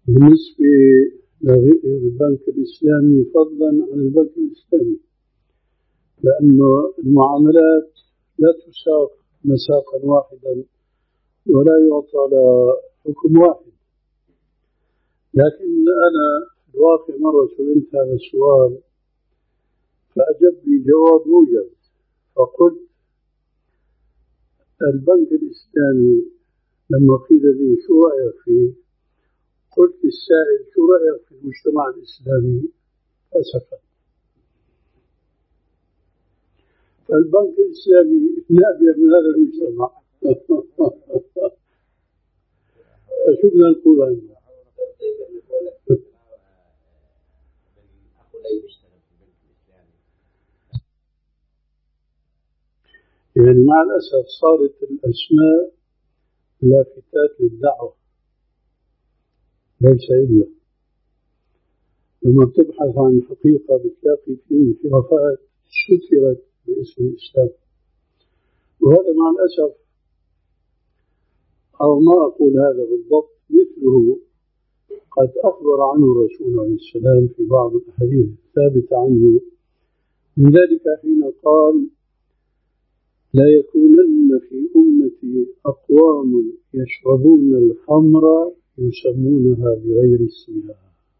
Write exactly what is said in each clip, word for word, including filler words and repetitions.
بالنسبة للبنك الإسلامي فضلا عن البنك الإسلامي، لأنه المعاملات لا تساق مساقا واحدا ولا يعطى لها حكم واحد. لكن أنا في الواقع مرة سئلت هذا السؤال فأجب لي جواب موجز، فقلت البنك الإسلامي لما قيل لي شو رأيك فيه، قلت للسائل شو رأيك في المجتمع الإسلامي، فسكت. فالبنك الإسلامي نابع من هذا المجتمع. فشو بدنا نقول عنه؟ يعني مع الأسف صارت الأسماء لافتات للدعوة ليس إلا. لما تبحث عن الحقيقة بتلاقي فيه انحرافات سترت باسم الإسلام، وهذا مع الأسف، أو ما أقول هذا بالضبط، مثله قد أخبر عنه الرسول عليه السلام في بعض الأحاديث الثابتة عنه، من ذلك حين قال: لا يكونن في أمتي أقوام يشربون الخمر يسمونها بغير اسمها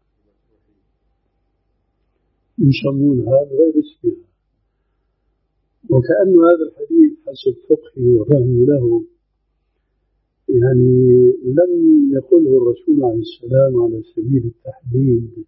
يسمونها بغير اسمها وكأن هذا الحديث حسب فقهي وفهمي له يعني لم يقله الرسول عليه السلام على سبيل التحديد،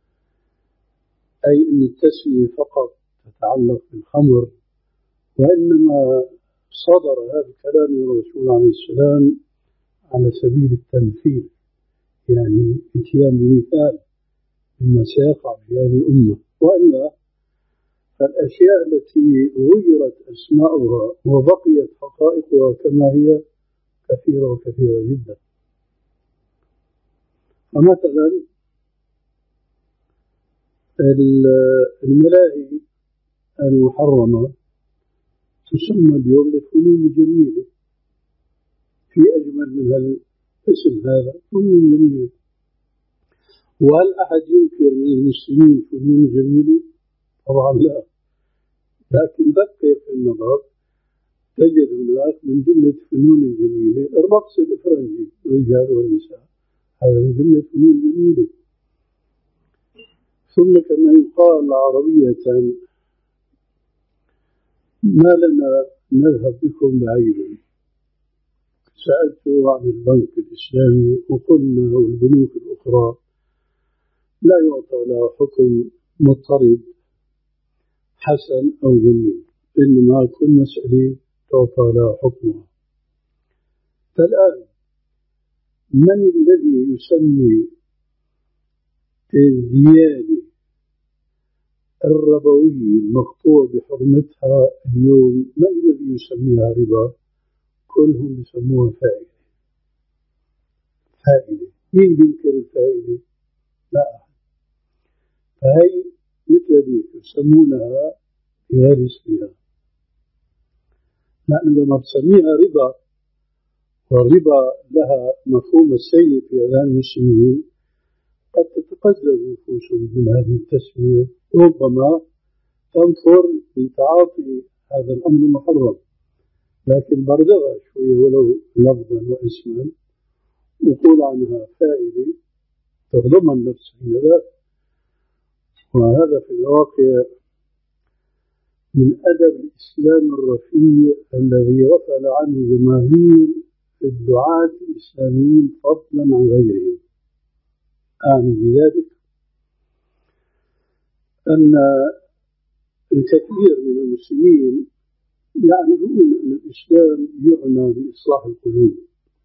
أي أن التسمية فقط تتعلق بالخمر، وإنما صدر هذا الكلام من الرسول عليه السلام على سبيل التمثيل، يعني اتيان بمثال مما سيقع في هذه الأمة. وإلا فالأشياء التي غيرت أسماؤها وبقيت حقائقها كما هي كثيرة وكثيرة جدا. فمثلا الملاهي المحرمة تسمى اليوم بالفنون الجميلة، في أجمل من هذا الاسم، هذا فنون جميلة. وهل أحد ينكر من المسلمين فنون جميلة؟ طبعا لا، لكن دقق في النظر تجد هناك من جملة فنون الجميلة الرقص الإفرنجي الرجال والنساء، هذا من جملة فنون جميلة. ثم كما يقال عربية: ما لنا نذهب بكم بعيدا. سألته عن البنك الإسلامي وقلنا والبنوك الأخرى لا يعطى لها حكم مضطرد حسن أو جميل، إنما كل مسألة تعطى لها حكمها. فالآن من الذي يسمي الزيادة الربوية المقطوع بحرمتها اليوم، من الذي يسميها ربا؟ كلهم يسموها فائدة. فائدة، مين بينكر الفائدة؟ لا أحد. فهي مثل ذلك يسمونها بغير اسمها، لأنه لما تسميها ربا، والربا لها مفهوم السيء في أذهان المسلمين، قد تتقزز نفوسهم من هذه التسمية، ربما تنفر من تعاطي هذا الأمر المحرم، لكن بردغها شوية ولو لفظا واسما، وقول عنها فائدة تغضمها النفس حين ذاك. وهذا في الواقع من أدب الإسلام الرفيع الذي غفل عنه جماهير الدعاة الإسلاميين فضلا عن غيرهم. أعني بذلك أن الكثير من المسلمين يعرفون أن الإسلام يعنى بإصلاح القلوب،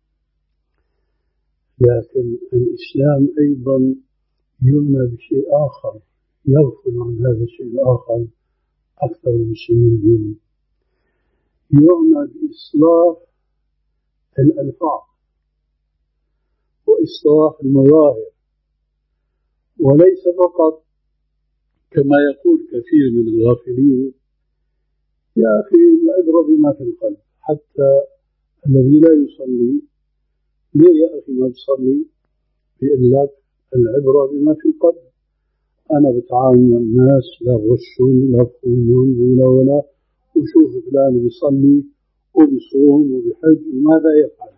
لكن الإسلام أيضا يعنى بشيء آخر، يغفل عن هذا الشيء الآخر أكثر المسلمين اليوم. يعنى بإصلاح الألفاظ وإصلاح المظاهر، وليس فقط كما يقول كثير من الغافلين: يا أخي العبرة بما في القلب. حتى الذي لا يصلي، ليه يا أخي ما تصلي؟ بيقول لك العبرة بما في القلب. أنا بتعامل مع الناس لا غشون لا بخونون ولا ولا وشوف فلان بيصلي وبيصوم وبيحج وماذا يفعل.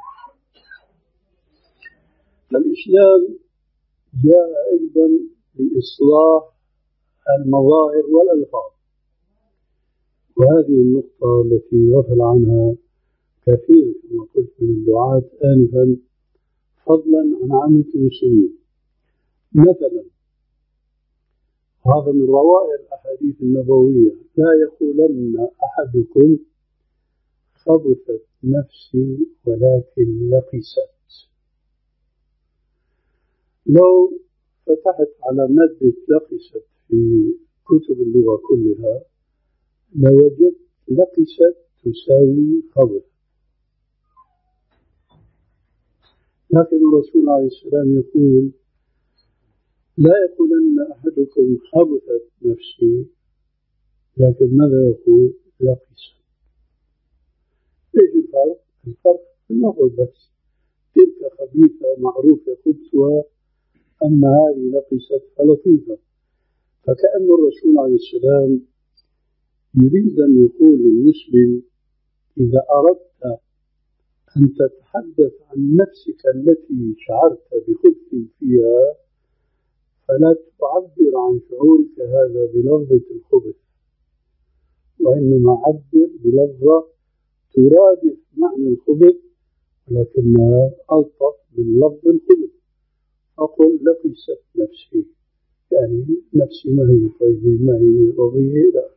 فالإسلام جاء أيضا لإصلاح المظاهر والألفاظ، وهذه النقطة التي غفل عنها كثير كما قلت من الدعاة آنفا، فضلا عن عامة المسلمين. مثلا هذا من روائع الأحاديث النبوية: لا يقولن أحدكم خبثت نفسي ولكن لقست. لو فتحت على مادة لقست في كتب اللغة كلها لوجدت لقست تساوي خبث، لكن الرسول عليه السلام يقول: لا يقولن أحدكم خبثت نفسي، لكن ماذا يقول؟ لقست. ايش الفرق؟ الفرق في اللفظ بس، تلك خبيثة معروفة خبثها، أما هذه لقست فلطيفة. فكأن الرسول عليه السلام يريد أن يقول للمسلم: إذا أردت أن تتحدث عن نفسك التي شعرت بخبث فيها فلا تعبر عن شعورك هذا بلفظة الخبث، وإنما عبر بلفظة ترادف معنى الخبث ولكنها ألطف من لفظ الخبث. أقول لقست نفسي، يعني نفسي ما هي طيبة ما هي رضية، لا.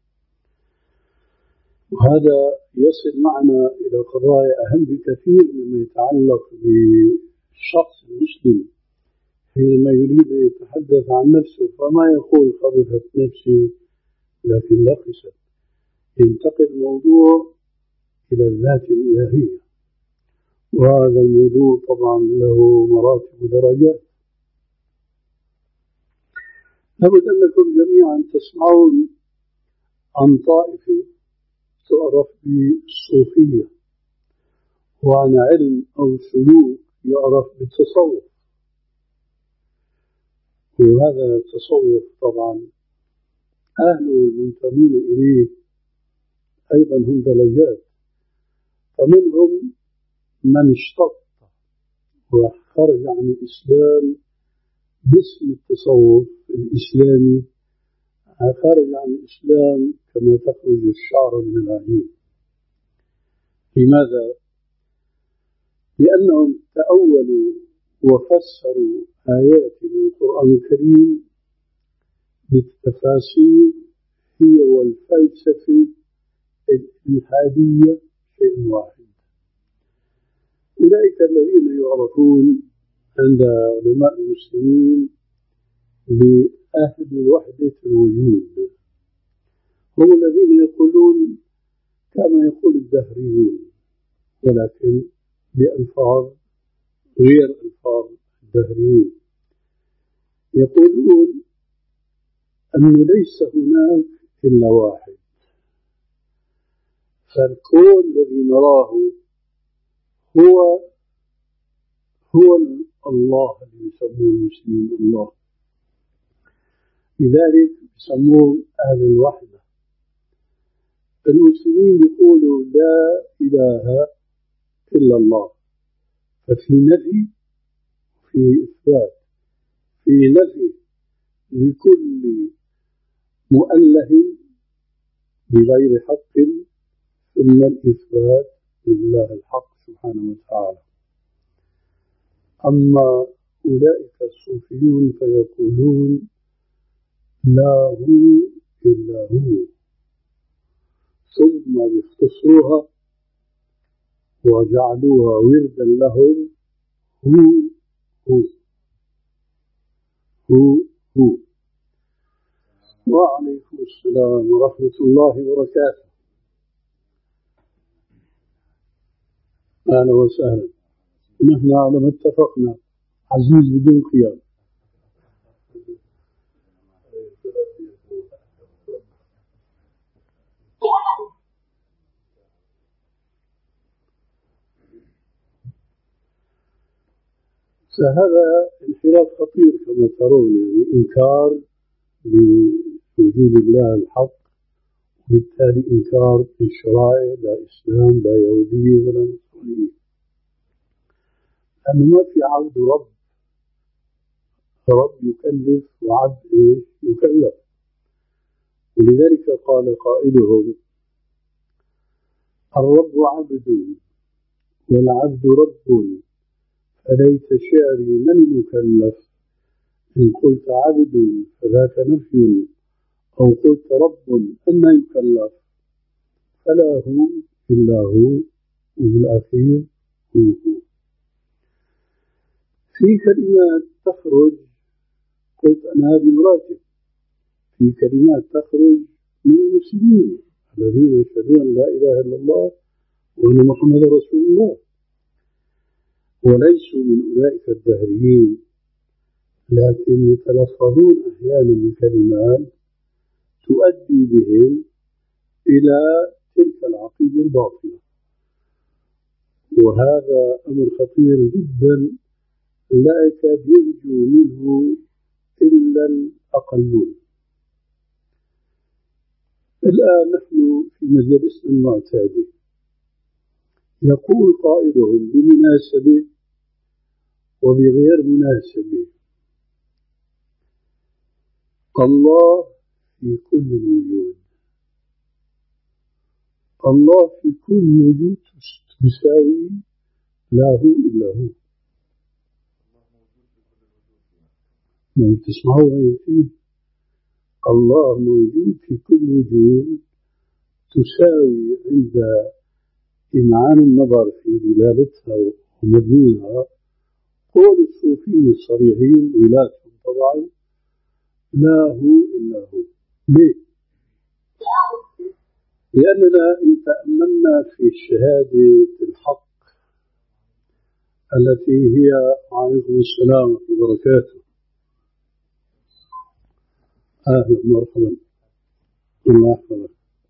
وهذا يصل معنا إلى قضايا أهم بكثير مما يتعلق بالشخص المسلم حينما يريد أن يتحدث عن نفسه، فما يقول خبثت نفسي لكن لقست. ينتقل الموضوع إلى الذات الإلهية، وهذا الموضوع طبعا له مراتب ودرجات. لابد أنكم جميعا تسمعون عن طائفة تعرف بالصوفية، وعن علم أو سلوك يعرف بالتصوف. وهذا التصوف طبعا أهله المنتمون إليه أيضا هم درجات، فمنهم من اشتق وخرج عن الإسلام باسم التصوف الإسلامي، خرج عن الإسلام كما تخرج الشعر من العجين. لماذا؟ لأنهم تأولوا وفسروا آيات من القرآن الكريم بالتفاسير هي والفلسفة الإلحادية شيء واحد. أولئك الذين يعرفون عند علماء المسلمين بأهل وحدة الوجود هم الذين يقولون كما يقول الدهريون، ولكن بألفاظ غير ألفاظ الدهريين. يقولون أنه ليس هناك إلا واحد، فالكون الذي نراه هو هو الله الذي يسموه المسلمين الله، لذلك يسموه أهل الوحدة. المسلمين يقولوا لا إله إلا الله، ففي نفي في إثبات، في نفي لكل مؤله بغير حق، ثم الإثبات لله الحق سبحانه وتعالى. أما أولئك الصوفيون فيقولون لا هو إلا هو، ثم يختصروها وجعلوها وردا لهم: هو هو هو هو. وعليكم السلام ورحمة الله وبركاته. أهلا وسهلا. نحن على ما اتفقنا عزيز بدون خيار. فهذا انحراف خطير كما ترون، يعني إنكار لوجود الله الحق، وبالتالي إنكار للشرائع، لا إسلام لا يهودية ولا نصرانية، لأنه ما في عبد رب، رب يكلف وعبد إيه يكلف. ولذلك قال قائلهم: الرب عبد والعبد رب، فليت شعري من يكلف، إن قلت عبد فذاك نفي، أو قلت رب أن يكلف، فلا هو إلا هو، وبالأخير هو هو. في كلمات تخرج، قلت أنا هذه مراتب، في كلمات تخرج من المسلمين الذين يشهدون أن لا إله إلا الله وأن محمد رسول الله، وليسوا من أولئك الدهريين، لكن يتلفظون أحيانا بكلمات تؤدي بهم إلى تلك العقيدة الباطلة، وهذا أمر خطير جدا لا يكاد ينجو منه إلا الأقلون. الآن نحن في مجلسنا المعتاد، يقول قائلهم بمناسبة وبغير مناسبة: الله في كل الوجود، الله في كل وجود تساوي لا هو إلا هو. ما بتسمعوا هيك؟ الله موجود في كل وجود تساوي عند إمعان النظر في دلالتها ومضمونها قول الصوفية الصريحين ولاتهم طبعا: لا هو إلا هو. ليه؟ لأننا إن تأملنا في شهادة الحق التي هي، وعليكم السلام ورحمة الله وبركاته، أهلا مرحبا، الله يحفظك،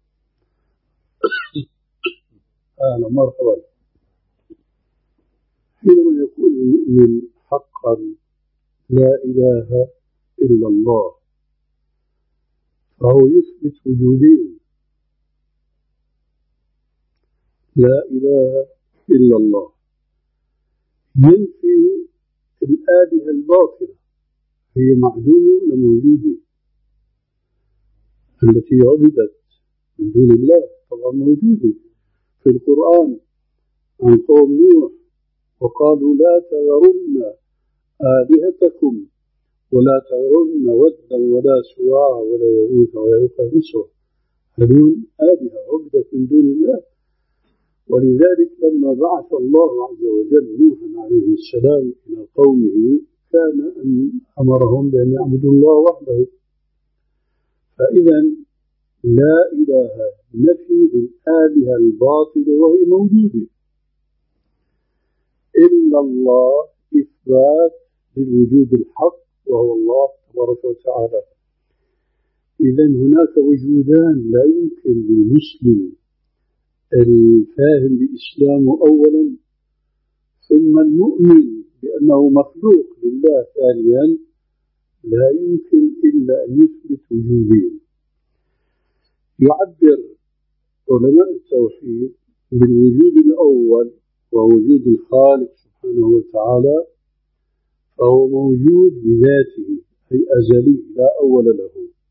أهلا مرحبا. حينما يقول المؤمن حقا لا إله إلا الله، فهو يثبت وجودين: لا إله إلا الله، ينفي الآلهة الباطلة، هي معدومة ولا موجودة؟ التي عبدت من دون الله طبعا موجودة في القرآن عن قوم نوح: وقالوا لا تذرن آلهتكم ولا تذرن ودا ولا سواع ولا يغوث ويعوق ونسرا، هذول آلهة عبدت من دون الله. ولذلك لما بعث الله عز وجل نوحا عليه السلام إلى قومه كان أن أمرهم بأن يعبدوا الله وحده. فإذا لا إله نفي للآلهة الباطلة وهي موجودة، إلا الله إثبات للوجود الحق وهو الله تبارك وتعالى. إذا هناك وجودان لا يمكن للمسلم الفاهم بإسلامه أولا ثم المؤمن بأنه مخلوق لله ثانيا، لا يمكن إلا أن يثبت وجودين. يعبر علماء التوحيد بالوجود الأول ووجود الخالق سبحانه وتعالى، فهو موجود بذاته أي أزلي لا أول له،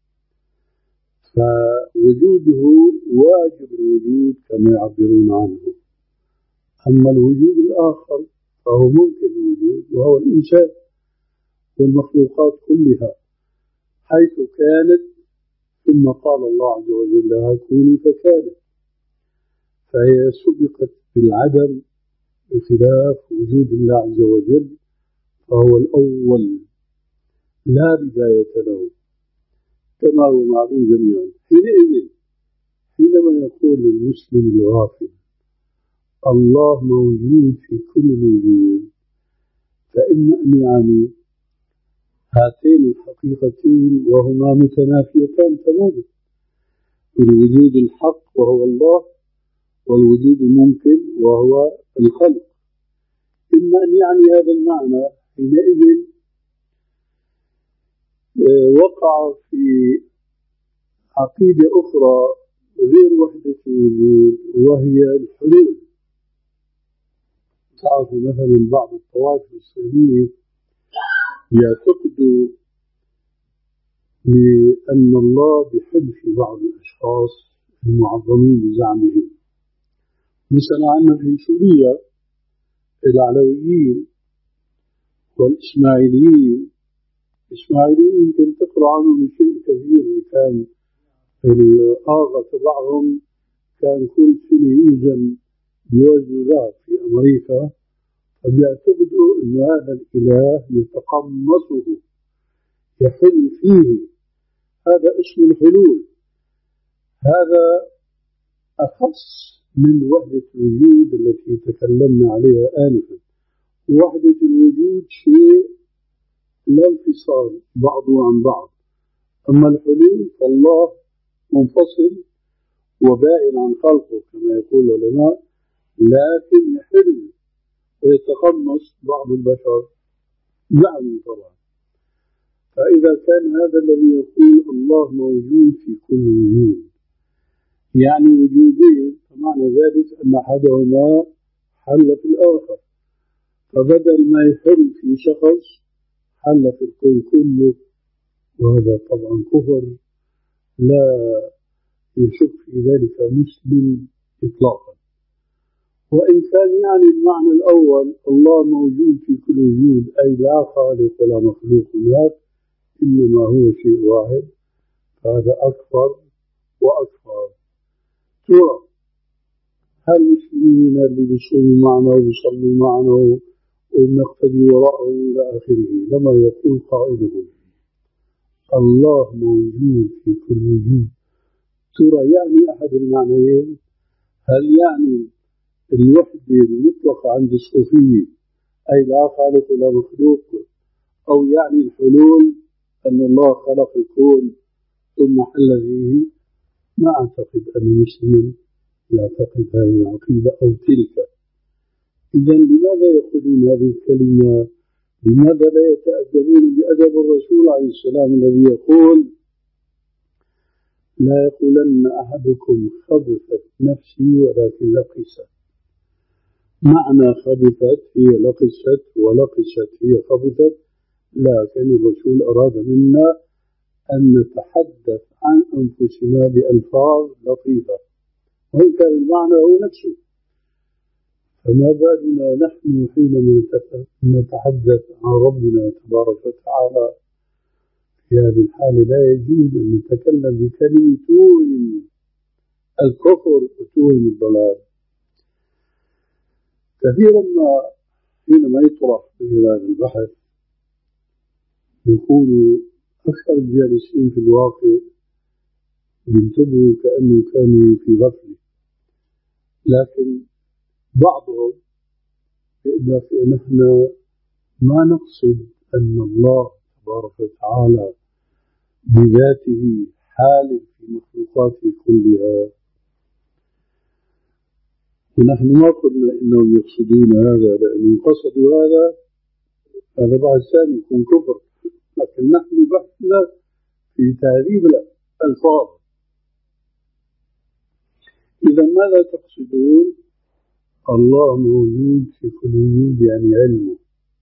فوجوده واجب الوجود كما يعبرون عنه. أما الوجود الآخر فهو ممكن الوجود، وهو الإنسان والمخلوقات كلها حيث كانت ثم قال الله عز وجل لها كوني فكانت، فهي سبقت بالعدم بخلاف وجود الله عز وجل، فهو الأول لا بداية له كما هو معلوم جميعا. حينئذ حينما يقول للمسلم الغافل الله موجود في كل الوجود، فإما أن يعني هاتين الحقيقتين وهما متنافيتان تماما: الوجود الحق وهو الله، والوجود الممكن وهو الخلق. إما أن يعني هذا المعنى حينئذ وقع في عقيدة أخرى غير وحدة الوجود، وهي الحلول. تعرفوا مثلا بعض الطوائف الإسلامية يعتقدوا بأن الله بحل في بعض الأشخاص المعظمين بزعمهم. مثلا عندنا في سوريا العلويين والإسماعيليين. الإسماعيليين يمكن تقرأ عنهم شيء كثير. كان الآغا تبعهم كان كل سنة يوزن بوزن ذهب في أمريكا، فبيعتقدوا أن هذا الإله يتقمصه يحل فيه. هذا اسم الحلول. هذا أخص من وحدة الوجود التي تكلمنا عليها آنفا. وحدة الوجود شيء لا انفصال بعضه عن بعض، أما الحلول فالله منفصل وبائن عن خلقه كما يقول العلماء، لكن يحل ويتقمص بعض البشر زعموا طبعا. فإذا كان هذا الذي يقول الله موجود في كل وجود، يعني وجودين، فمعنى ذلك أن أحدهما حل في الآخر، فبدل ما يحل في شخص حل في الكون كله، وهذا طبعا كفر لا يشك في ذلك مسلم إطلاقا. وإن كان يعني المعنى الأول الله موجود في كل وجود، أي لا خالق ولا مخلوق هناك، إنما هو شيء واحد، فهذا أكبر وأكبر. ترى هل المسلمين اللي بيصوموا معنا وبيصلوا معنا وبنقتدي وراءه إلى آخره لما يقول قائلهم الله موجود في كل وجود، ترى يعني أحد المعنيين؟ هل يعني الوحدة المطلقة عند الصوفية أي لا خالق ولا مخلوق، أو يعني الحلول أن الله خلق الكون ثم حل فيه؟ ما أعتقد أن مسلم يعتقد هذه العقيدة أو تلك. إذا لماذا يقولون هذه الكلمة؟ لماذا لا يتأدبون بأدب الرسول عليه السلام الذي يقول لا يقولن أحدكم خبثت نفسي ولكن لقست؟ معنى خبثت هي لقست ولقست هي خبثت، لكن الرسول أراد منا أن نتحدث عن أنفسنا بألفاظ لطيفة وإن كان المعنى هو نفسه. فما بالنا نحن حينما نتحدث عن ربنا تبارك وتعالى؟ في هذه الحالة لا يجوز أن نتكلم بكلمة توهم الكفر وتوهم الضلال. كثيرا ما حينما يطرح في هذا البحث يقول أكثر الجالسين في الواقع ينتبهوا كأنه كانوا في غفلة، لكن بعضهم يقول نحن ما نقصد أن الله تبارك وتعالى بذاته حال في مخلوقاته كلها، ونحن ما قلنا إنهم يقصدون هذا، لأنهم قصدوا هذا هذا بعد ثاني يكون كفر، لكن نحن بحثنا في تهذيب الألفاظ. إذا ماذا تقصدون؟ الله موجود في كل وجود يعني علمه.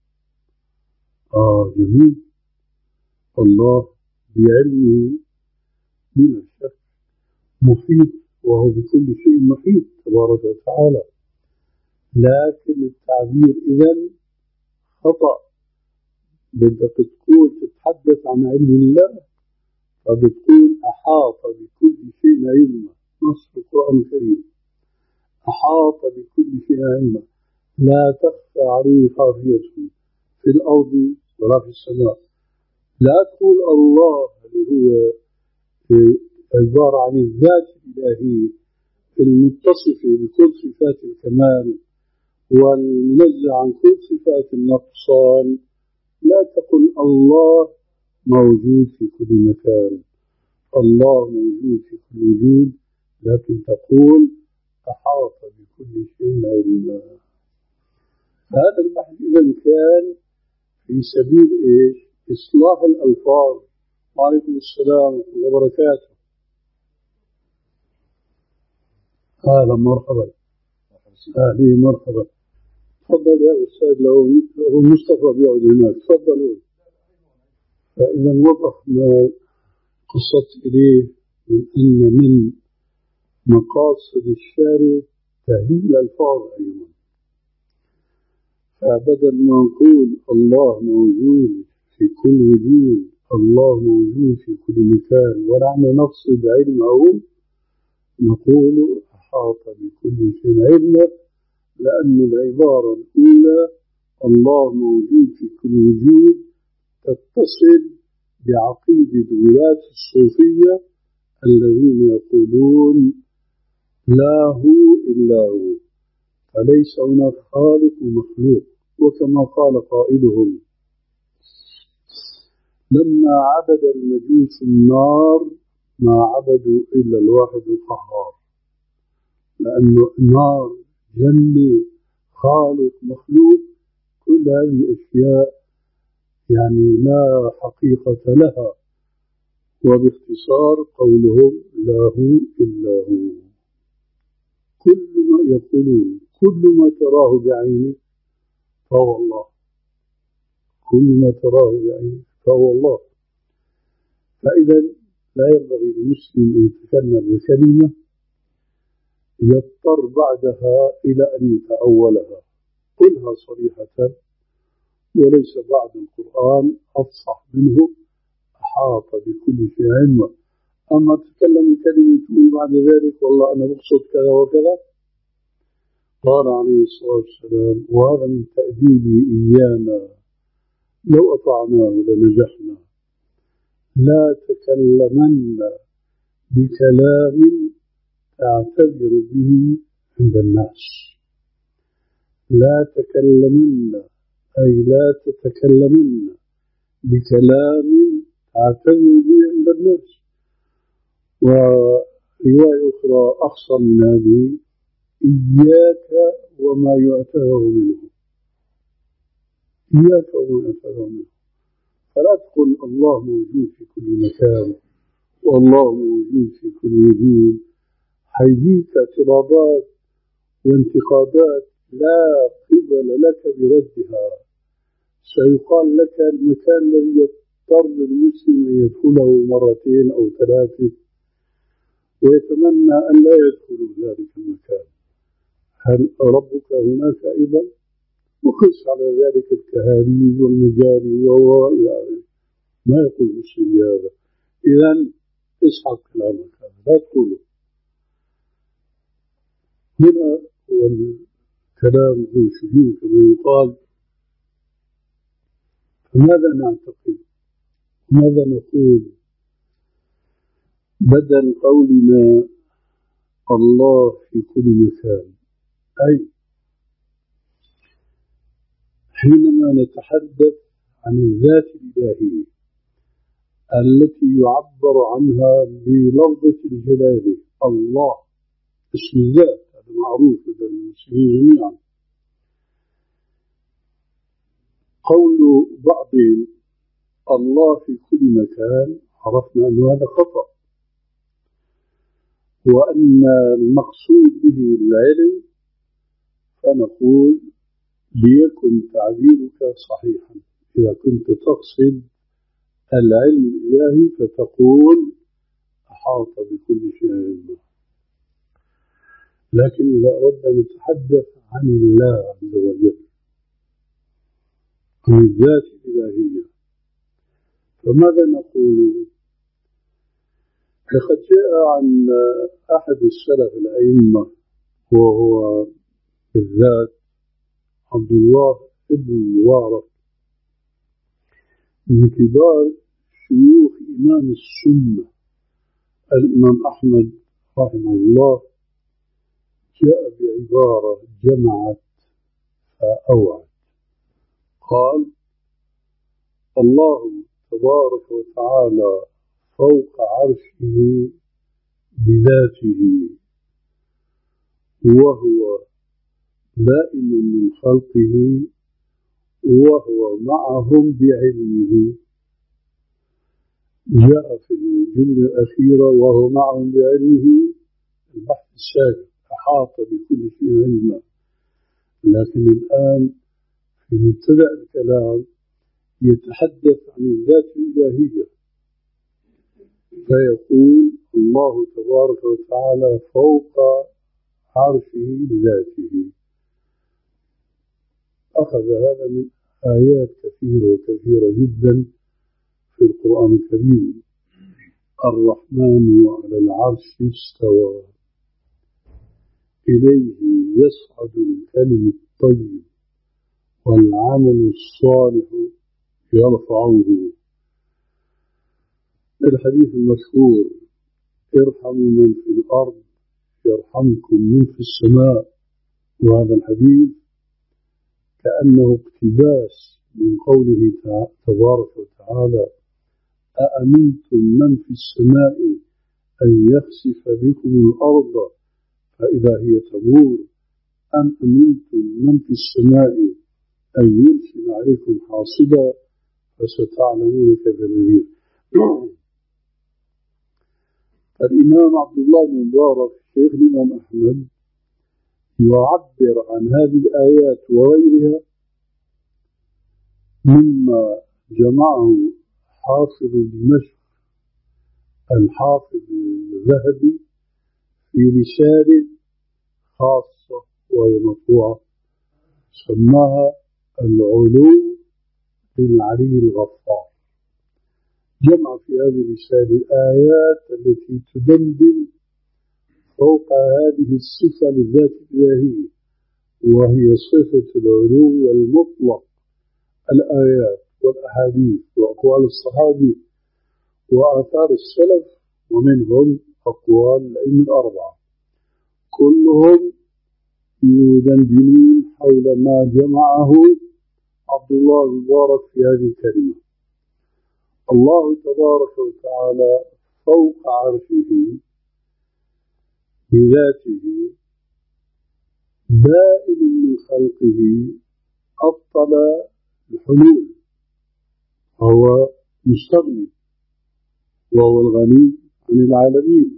آه جميل، الله بعلمه بلا شك محيط، وهو بكل شيء محيط تبارك وتعالى، لكن التعبير إذن خطأ. بدك تقول تتحدث عن علم الله فبتقول أحاط بكل شيء علما، نص القرآن الكريم أحاط بكل شيء علما لا تخفى عليه خافية في الأرض ولا في السماء. لا تقول الله اللي هو عبارة عن الذات الإلهية المتصفة بكل صفات الكمال والمنزه عن كل صفات النقصان، لا تقل الله موجود في كل مكان، الله موجود في كل وجود، لكن تقول أحاط بكل شيء علما. هذا البحث إذا كان في سبيل إيش؟ إصلاح الألفاظ. وعليكم السلام ورحمة الله وبركاته. هذا مرحبا. هذه مرحبا. تفضل يا أستاذ. لو مصطفى بيقعد هناك تفضلوا. فإذا وضح ما قصدت إليه من أن من مقاصد الشارع تهذيب الألفاظ أيضا. فبدل ما نقول الله موجود في كل وجود، الله موجود في كل مكان، ونحن نقصد علمه، نقول أحاط بكل شيء علما، لأن العبارة الأولى الله موجود في كل وجود تتصل بعقيدة ولاة الصوفية الذين يقولون لا هو إلا هو، فليس هناك خالق ومخلوق. وكما قال قائلهم لما عبد المجوس النار ما عبدوا إلا الواحد القهار، لأن النار جنة خالق مخلوق كل هذه أشياء يعني لا حقيقة لها. وباختصار قولهم لا هو إلا هو. كل ما يقولون كل ما تراه بعينك فهو الله، كل ما تراه بعينك فهو الله. فإذا لا ينبغي لمسلم أن يتكلم بكلمة يضطر بعدها إلى أن يتأولها. قلها صريحة، وليس بعد القرآن أفصح منه أحاط بكل شيء علما. أما تتكلم بكلمة تقول بعد ذلك والله أنا بقصد كذا وكذا. قال عليه الصلاة والسلام وهذا من تأديبه إيانا لو أطعناه لنجحنا: لا تكلمن بكلام تعتذر به عند الناس. لا تكلمن أي لا تتكلمن بكلام تعتذر به عند الناس. ورواية أخرى أخصر من هذه: إياك وما يعتذر منه، إياك وما يعتذر منه. فلا تقل الله موجود في كل مكان والله موجود في كل وجود، حيجيك اعتراضات وانتقادات لا قبل لك بردها. سيقال لك المكان الذي يضطر المسلم أن يدخله مرتين أو ثلاثة ويتمنى أن لا يدخل ذلك المكان، هل ربك هناك أيضا؟ وقس على ذلك الكهاريج والمجاري وهو إلى آخره. ما يقول المسلم بهذا. إذن اسحب كلامك هذا، لا تقوله. هنا هو الكلام ذو شجون كما يقال. فماذا نعتقد؟ ماذا نقول؟ بدل قولنا الله في كل مكان، أي حينما نتحدث عن الذات الإلهية التي يعبر عنها بلفظة الجلالة الله، اسم الذات، هذا معروف لدى المسلمين جميعا. قول بعضهم الله في كل مكان عرفنا أن هذا خطأ، وأن المقصود به العلم، فنقول ليكن تعبيرك صحيحا. إذا كنت تقصد العلم الإلهي فتقول أحاط بكل شيء علما. لكن إذا أردنا نتحدث عن الله عز وجل، عن الذات الإلهية، فماذا نقول؟ لقد جاء عن أحد السلف الأئمة وهو بالذات عبد الله ابن المبارك من كبار شيوخ إمام السنة الإمام أحمد رحمه الله، جاء بعبارة جمعت فأوعت. قال: الله تبارك وتعالى فوق عرشه بذاته، وهو بائن من خلقه وهو معهم بعلمه. جاء في الجملة الأخيرة وهو معهم بعلمه البحث السابق أحاط بكل شيء علما، لكن الآن في مبتدأ الكلام يتحدث عن الذات الإلهية، فيقول الله تبارك وتعالى فوق عرشه بذاته. أخذ هذا من آيات كثيرة وكثيرة جدا في القرآن الكريم. الرحمن على العرش استوى، إليه يصعد الكلم الطيب والعمل الصالح يرفعه. الحديث المشهور ارحموا من في الأرض يرحمكم من في السماء، وهذا الحديث كأنه اقتباس من قوله تبارك وتعالى أأمنتم من في السماء أن يخسف بكم الأرض فإذا هي تمور أم أمنتم من في السماء أن يرسل عليكم حاصبا فستعلمون كيف نذير. الإمام عبد الله بن مبارك شيخ الإمام أحمد يعبر عن هذه الآيات وغيرها مما جمعه حافظ دمشق الحافظ الذهبي في رسالة خاصة وهي مطبوعة سماها العلو للعلي الغفار. جمع في هذه الرسالة الآيات التي تدندن فوق هذه الصفة للذات الإلهية، وهي صفة العلو المطلق. الآيات والأحاديث وأقوال الصحابة وآثار السلف ومنهم أقوال الأئمة الأربعة كلهم يدندنون حول ما جمعه عبد الله المبارك في هذه الكلمة. الله تبارك وتعالى فوق عرشه بذاته بائن من خلقه أبطل الحلول، هو مستغني وهو الغني عن العالمين،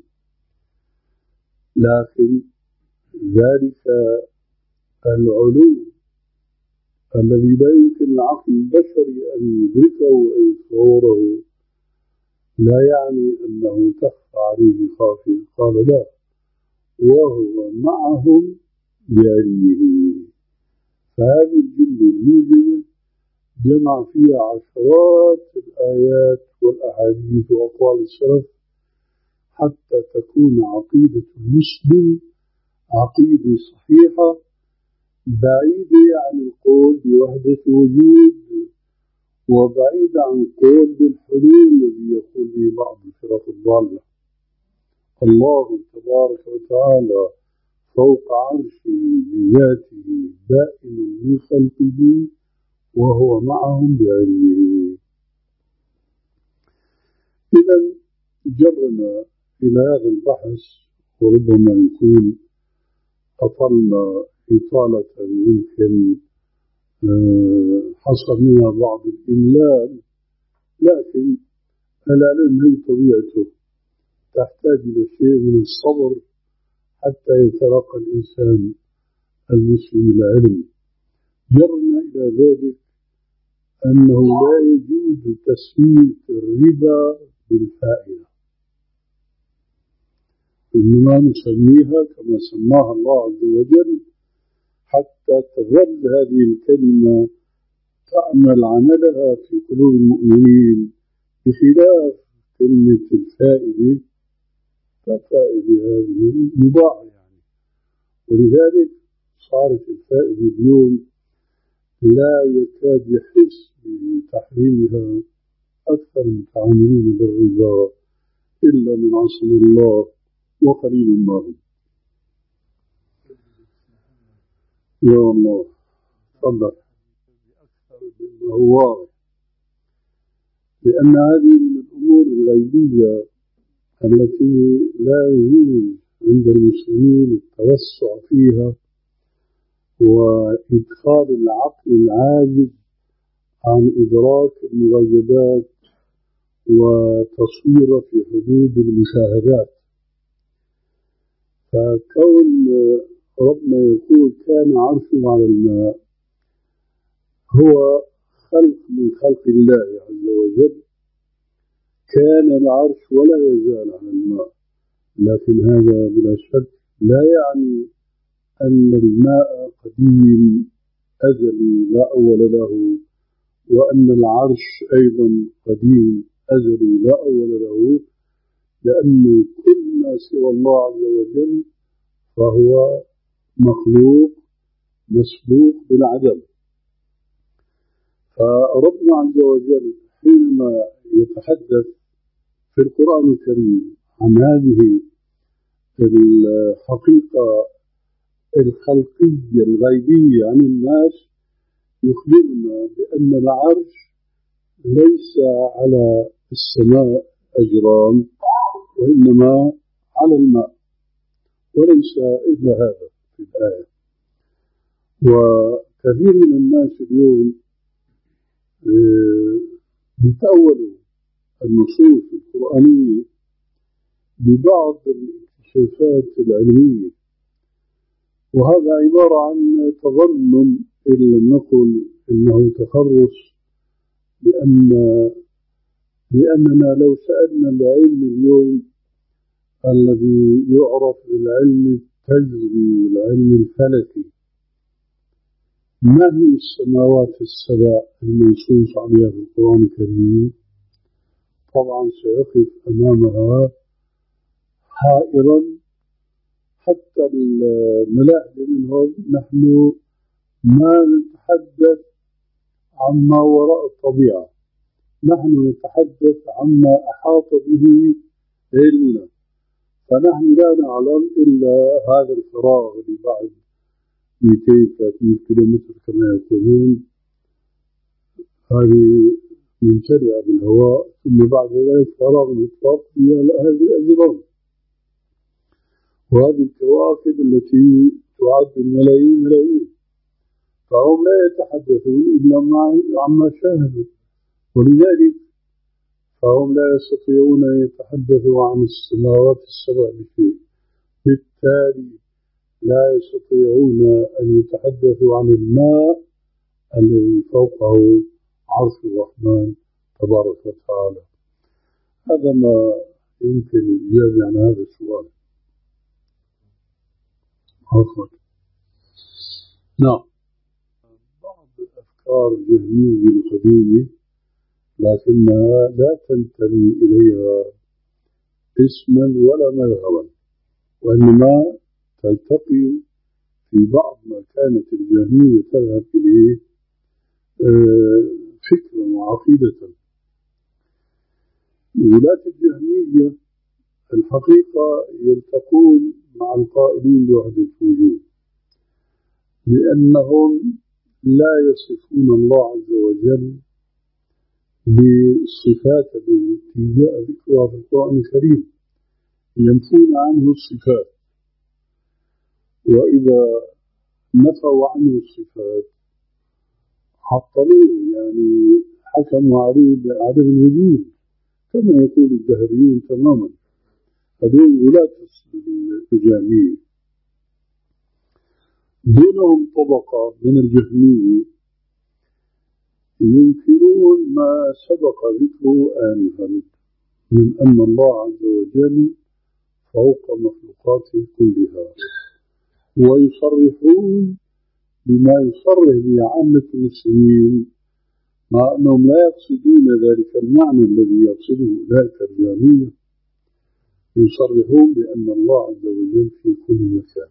لكن ذلك العلو الذي لا يمكن العقل البشري أن يدركه ويتصوره لا يعني أنه تخفى عليه خافية. قال لا، وهو معهم بعلمه. فهذه الجملة الموجزة جمع فيها عشرات الآيات والأحاديث وأقوال السلف حتى تكون عقيدة المسلم عقيدة صحيحة بعيدة عن القول بوحدة الوجود وبعيدة عن القول بالحلول الذي يقول به بعض الفرق الضالة. الله تبارك وتعالى فوق عرشه بذاته بائن من خلقه وهو معهم بعلمه. إذا جرنا إلى هذا البحث، وربما يكون أطلنا إطالة يمكن حصل منها بعض الإملال، لكن العلم هي طبيعته تحتاج إلى شيء من الصبر حتى يترقى الإنسان المسلم إلى علم. جرنا إلى ذلك أنه لا يجوز تسمية الربا بالفائدة، إنما نسميها كما سماها الله عز وجل حتى تظل هذه الكلمة تعمل عملها في قلوب المؤمنين، بخلاف كلمة الفائدة. فالفائدة هذه مباحة يعني، ولذلك صارت الفائدة اليوم لا يكاد يحس بتحريمها أكثر المتعاملين بالربا إلا من عصم الله وقليل ما هم. يا الله تفضل أكثر مما هو واضح، لأن هذه من الأمور الغيبية التي لا يجوز عند المسلمين التوسع فيها وإدخال العقل العاجز عن إدراك المغيبات وتصوير في حدود المشاهدات. فكون ربنا يقول كان عرشه على الماء هو خلق من خلق الله عز وجل، كان العرش ولا يزال على الماء، لكن هذا بلا شك لا يعني أن الماء قديم أزلي لا أول له، وأن العرش أيضا قديم أزلي لا أول له، لأنه كل ما سوى الله عز وجل فهو مخلوق مسبوق بالعدم. فربنا عز وجل حينما يتحدث في القرآن الكريم عن هذه الحقيقة الخلقية الغيبية عن الناس يخبرنا بأن العرش ليس على السماء أجرام، وإنما على الماء، وليس إلا هذا في الآية. وكثير من الناس اليوم بيتأولوا النصوص القرآنية ببعض الاكتشافات العلمية، وهذا عبارة عن تظنن إن لم نقل إنه تخرص، لأن لأننا لو سألنا العلم اليوم الذي يعرف بالعلم التجربي والعلم الفلكي ما هي السماوات السبع المنصوص عليها في القرآن الكريم، طبعا سيقف أمامها حائرا حتى الملاحدة منهم. نحن ما نتحدث عما وراء الطبيعة، نحن نتحدث عما أحاط به علمنا، فنحن لا نعلم إلا هذا الفراغ اللي بعد مئتين ثلاثمئة كيلومتر كما يقولون، هذه ممتلئة بالهواء، ثم بعد ذلك فراغ مطلق في هذه الأجرام وهذه الكواكب التي تعد بالملايين ملايين، فهم لا يتحدثون إلا عما شاهدوا، ولذلك فهم لا يستطيعون أن يتحدثوا عن السماوات السبع بشيء، بالتالي لا يستطيعون أن يتحدثوا عن الماء الذي فوقه عرش الرحمن تبارك وتعالى. هذا ما يمكن الإجابة عن هذا السؤال. عفوا. نعم، بعض الأفكار الجهمية القديمة لكنها لا تنتمي إليها اسما ولا مذهبا، وإنما تلتقي في بعض ما كانت الجهمية تذهب إليه فكرا وعقيدة. ولاة الجهمية الحقيقة يلتقون مع القائلين بوحدة الوجود، لأنهم لا يصفون الله عز وجل بالصفات التي جاء ذكرها في القرآن الكريم، ينفون عنه الصفات، وإذا نفوا عنه الصفات عطلوه، يعني حكموا عليه بعدم الوجود كما يقول الدهريون تماما. هذول ولاة الجهمية. دونهم طبقة من الجهمية ينكرون ما سبق ذكره آنفا من أن الله عز وجل فوق مخلوقاته كلها، ويصرحون بما يصرح به عامة المسلمين، مع أنهم لا يقصدون ذلك المعنى الذي يقصده أولئك الجهمية. يصرحون بأن الله عز وجل في كل مكان.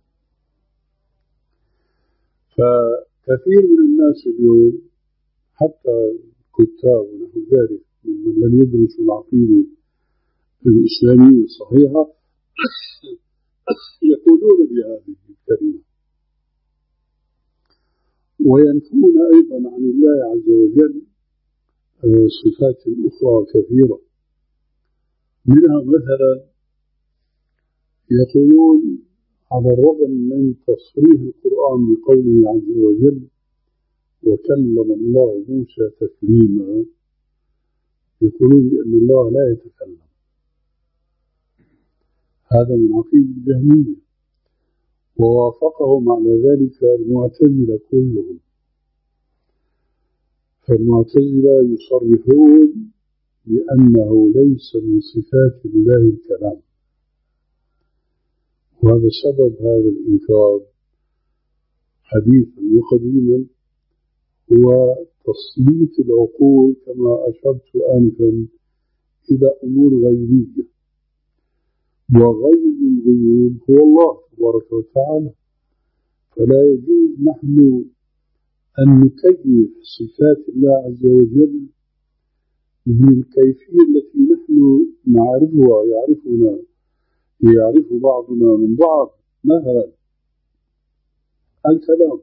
فكثير من الناس اليوم حتى كتاب ونحو ذلك ممن لم يدرسوا العقيدة الإسلامية الصحيحة يقولون بهذه الكلمة، وينفون أيضا عن الله عز وجل صفات أخرى كثيرة. منها مثلا يقولون على الرغم من تصريح القرآن بقوله عز وجل وكلم الله موسى تكليما يقولون بأن الله لا يتكلم. هذا من عقيدة الجهمية، ووافقهم على ذلك المعتزلة كلهم. فالمعتزلة يصرحون بأنه ليس من صفات الله الكلام، وهذا سبب هذا الإنكار حديثا وقديما هو تسليط العقول كما أشرت آنفا إلى أمور غيبية، وغيب الغيوب هو الله تبارك وتعالى. فلا يجوز نحن أن نكيف صفات الله عز وجل بالكيفية التي نحن نعرفها يعرفنا يعرف بعضنا من بعض. مثلا الكلام،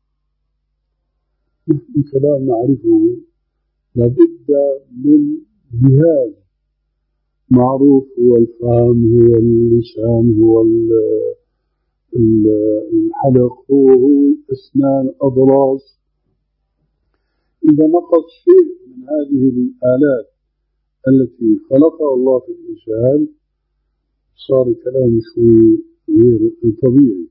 نحن الكلام نعرفه لابد من جهاز معروف، هو الفم، هو اللسان، هو الحلق، هو هو الأسنان، أضراس. إذا نقص شيء من هذه الآلات التي خلقها الله في الإنسان صار الكلام شوي غير طبيعي.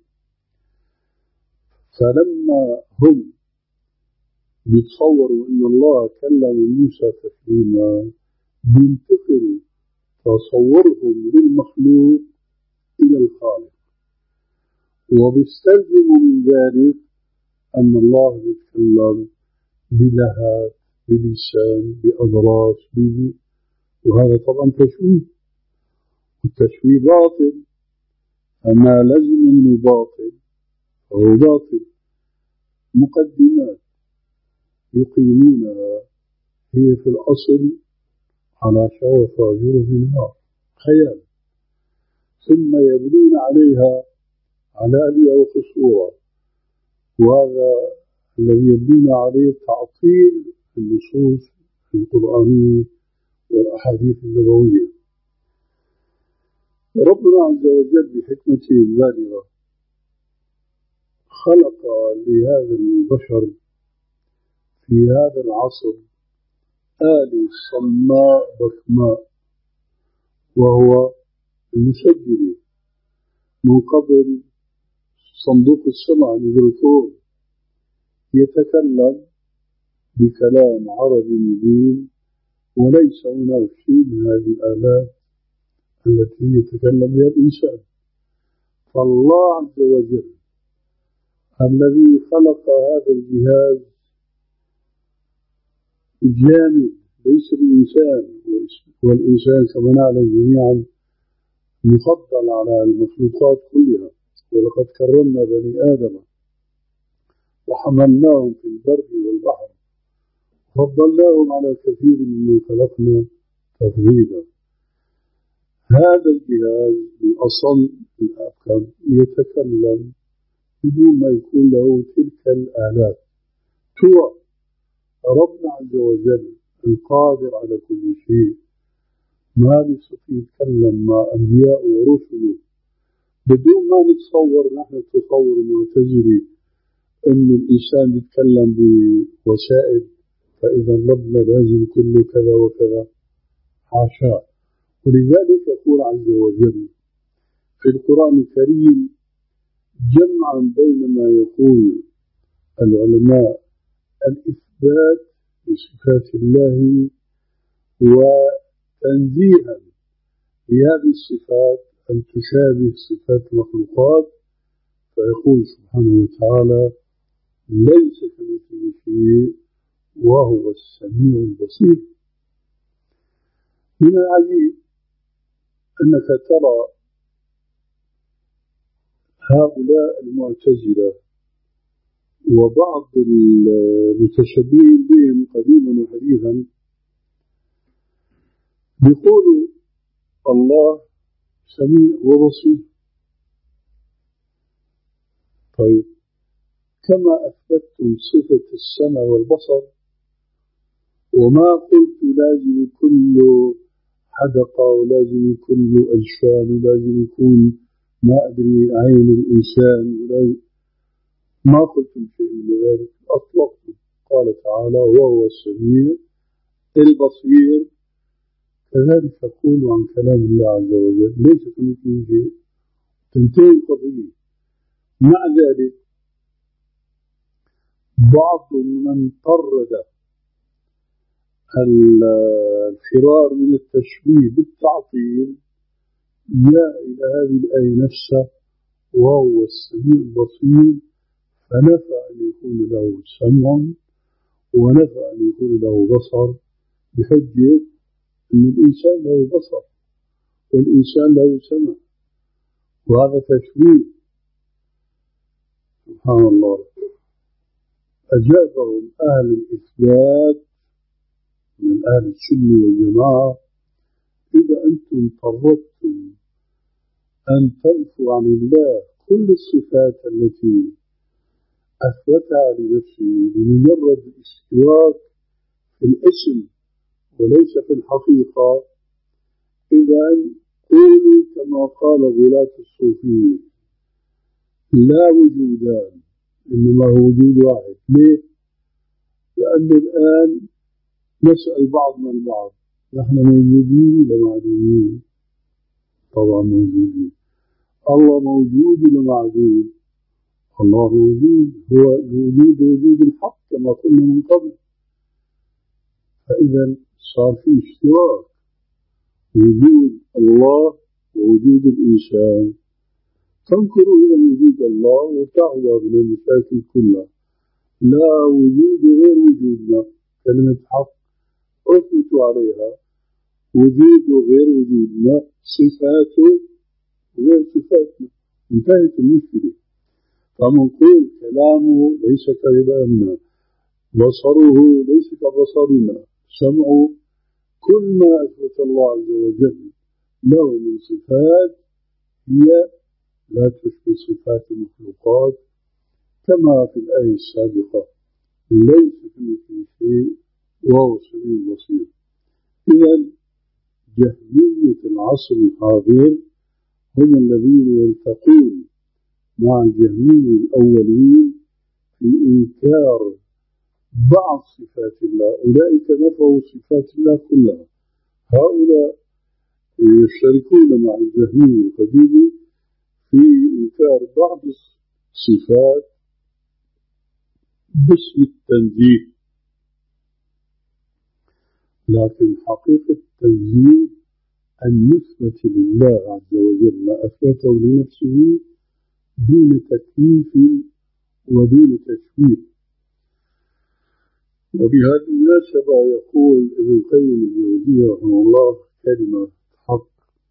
فلما هم بيتصوروا أن الله كلم موسى تكليما بينتقل تصورهم للمخلوق إلى الخالق، وبيستلزموا من ذلك أن الله بيتكلم بلهات، بلسان، بأضراس، بي وهذا طبعا تشويه، والتشويه باطل، فما لزم منه باطل فهو باطل. مقدمات يقيمونها هي في الأصل على شوفة جرف نهار خيال، ثم يبنون عليها علالية وقصورا، وهذا الذي يبنون عليه تعطيل النصوص القرآنية والأحاديث النبوية. ربنا عز وجل بحكمته البالغة خلق لهذا البشر في هذا العصر آلة صماء بكماء، وهو المسجل من قبل صندوق السمع الميكروفون، يتكلم بكلام عربي مبين، وليس هناك شيء من هذه الآلات التي يتكلم بها الإنسان. فالله عز وجل الذي خلق هذا الجهاز جامد ليس بإنسان، والإنسان كما نعلم جميعا يفضل على المخلوقات كلها، ولقد كرمنا بني آدم وحملناهم في البر والبحر فضلناهم على كثير ممن خلقنا تفضيلا. هذا الجهاز الأصل الأبكم يتكلم بدون ما يكون له تلك الآلات. هو ربنا عز وجل القادر على كل شيء، ما بيستطيع يتكلم مع أنبياء ورسله بدون ما نتصور نحن التصور المعتزلي أن الإنسان يتكلم بوسائل فإذا ربنا لازم كله كذا وكذا، حاشا. ولذلك يقول عز وجل في القرآن الكريم جمعا بين ما يقول العلماء الإثبات لصفات الله وتنزيها لهذه الصفات أن تشابه صفات المخلوقات، فيقول سبحانه وتعالى ليس كمثله شيء وهو السميع البصير. من العجيب أنك ترى هؤلاء المعتزلة وبعض المتشبهين بهم قديما وحديثا بيقولوا الله سميع وبصير. طيب كما أثبتتم صفة السمع والبصر وما قلت لازم كل حدقة ولازم يكون له أجفان ولازم يكون ما أدري عين الإنسان، ما قلتم شيء من ذلك، أطلقتم قال تعالى وهو السميع البصير، كذلك يقول عن كلام الله عز وجل ليس كمثله شيء، تنتهي القضية. مع ذلك بعض من طرد الفرار من التشبيه بالتعطيل جاء إلى هذه الآية نفسها وهو السميع البصير، فنفى أن يكون له سمع ونفى أن يكون له بصر، بحجة أن الإنسان له بصر والإنسان له سمع، وهذا تشبيه. سبحان الله. أجابهم أهل الإثبات من أهل السنة والجماعة إذا أنتم طردتم أن تنفوا عن الله كل الصفات التي أثبتها لنفسه لمجرد الاستواء في الاسم وليس في الحقيقة، إذا قولوا كما قال غلاة الصوفية لا وجودان إنما هو وجود واحد. ليه؟ لأن الآن نسأل بعضنا البعض نحن موجودين ولا معدومين؟ طبعا موجودين. الله موجود ولا معدوم؟ الله موجود، هو الوجود وجود الحق كما قلنا من قبل. فإذا صار في اشتراك وجود الله ووجود الإنسان. تنكروا إلى وجود الله وتعوى من المشاكل كلها. لا وجود غير وجودنا، كلمة حق أثبتوا عليها، وجود غير وجودنا، صفاته غير صفاتنا، انتهت المشكلة. فمنقول كلامه ليس كلامنا، بصره ليس كبصرنا، سمعه، كل ما أثبت الله عز وجل له من صفات هي لا تشبه صفات المخلوقات، كما في الآية السابقة ليس كمثله شيء وهو السميع البصير. إذا جهمية العصر الحاضر هم الذين يلتقون مع الجهمية الأولين في إنكار بعض صفات الله. أولئك نفوا صفات الله كلها، هؤلاء يشتركون مع الجهمية القديمة في إنكار بعض الصفات باسم التنزيه. لكن حقيقة التنزيه أن نثبت لله عز وجل ما أثبته لنفسه دون تكييف ودون تشبيه. وبهذه المناسبة يقول ابن القيم الجوزية رحمه الله كلمة حق،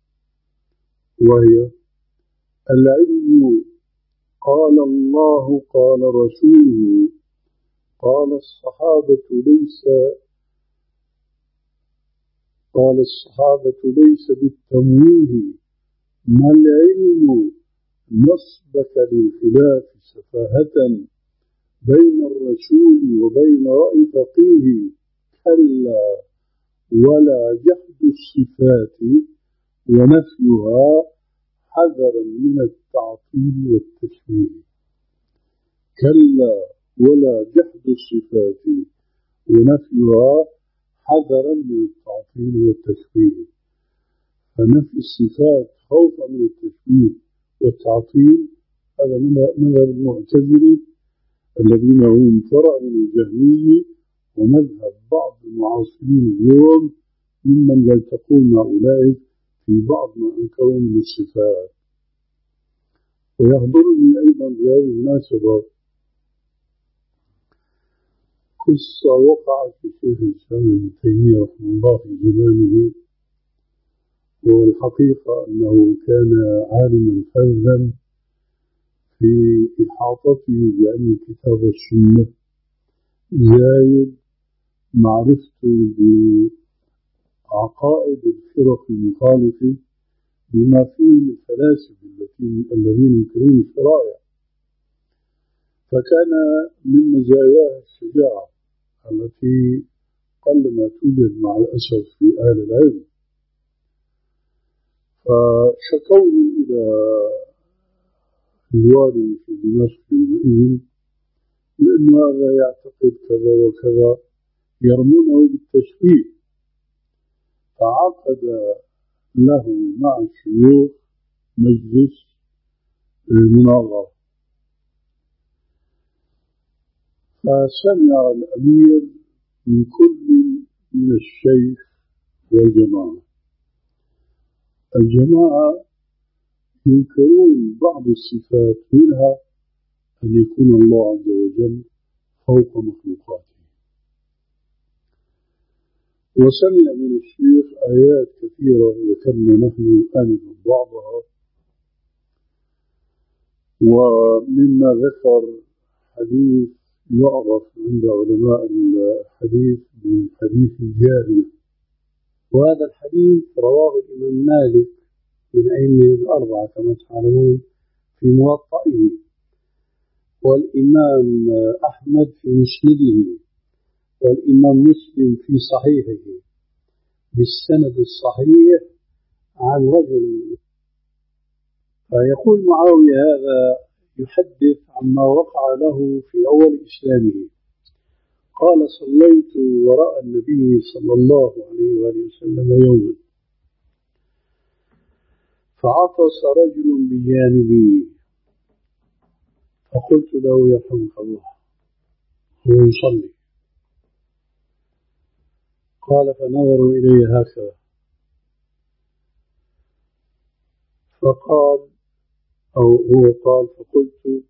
وهي العلم قال الله قال رسوله قال الصحابة ليس قال الصحابة ليس بالتمويه، ما العلم نصبك للخلاف سفاهة بين الرسول وبين رأي فقيه، كلا ولا جحد الصفات ونفيها حذرا من التعطيل والتشويه. كلا ولا جحد الصفات ونفيها حذرا من التعطيل والتشويه. فنفي الصفات خوفا من التشويه والتعطيل هذا مذهب المعتزلة الذين هم فرع من الجهمية، ومذهب بعض المعاصرين اليوم ممن يلتقون مع أولئك في بعض ما أنكروا من الصفات. ويحضرني أيضا بهذه المناسبة قصة وقعت في شيخ الإسلام ابن تيمية رحمه الله في زمانه. والحقيقة أنه كان عالما فذا في إحاطته بعلم الكتاب والسنة، زايد معرفته بعقائد الفرق المخالفة بما فيه من الفلاسفة الذين ينكرون الشرائع. فكان من مزاياه الشجاعة التي قلما توجد مع الأسف في أهل العلم. فشكوه إلى الوالي في دمشق يومئذ لأن هذا يعتقد كذا وكذا، يرمونه بالتشبيه. فعقد له مع الشيوخ مجلس المناظرة، فسمع الأمير من كل من الشيخ والجماعة. الجماعة ينكرون بعض الصفات، منها أن يكون الله عز وجل فوق مخلوقاته، وسمع من الشيخ آيات كثيرة ذكرنا نحن آنفا بعضها. ومما ذكر حديث يعرف عند علماء الحديث بحديث الجارية، وهذا الحديث رواه الإمام مالك من أئمة الأربعة كما تعلمون في موطئه، والإمام أحمد في مسنده، والإمام مسلم في صحيحه بالسند الصحيح عن رجل. فيقول معاوية هذا يحدث عما وقع له في أول إسلامه. قال: صليت وراء النبي صلى الله عليه وآله وسلم يوما، فعطس رجل بجانبي، فقلت له: يرحمك الله، هو يصلي. قال: فنظروا إلي هكذا، فقال أو هو قال، فقلت: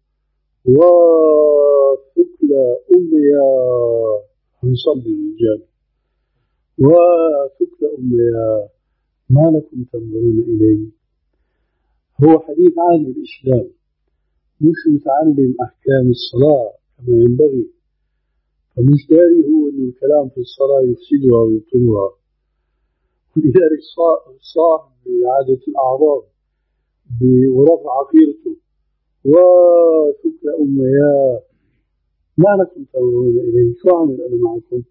وثكلى أمي، هو يصلي الرجال، وثكلى أمي، ما لكم تنظرون إلي؟ هو حديث عالم الإسلام، مش متعلم أحكام الصلاة كما ينبغي، فمش داري هو أن الكلام في الصلاة يفسدها ويبطلها. ولذلك صاح بإعادة الأعراض ورفع عقيرته: وثكل أميا، ما لكم تنظرون إليه؟ شو عمل أنا معكم؟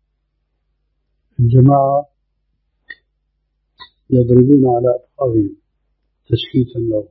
الجماعة يضربون على أفخاذهم تسكيتا له.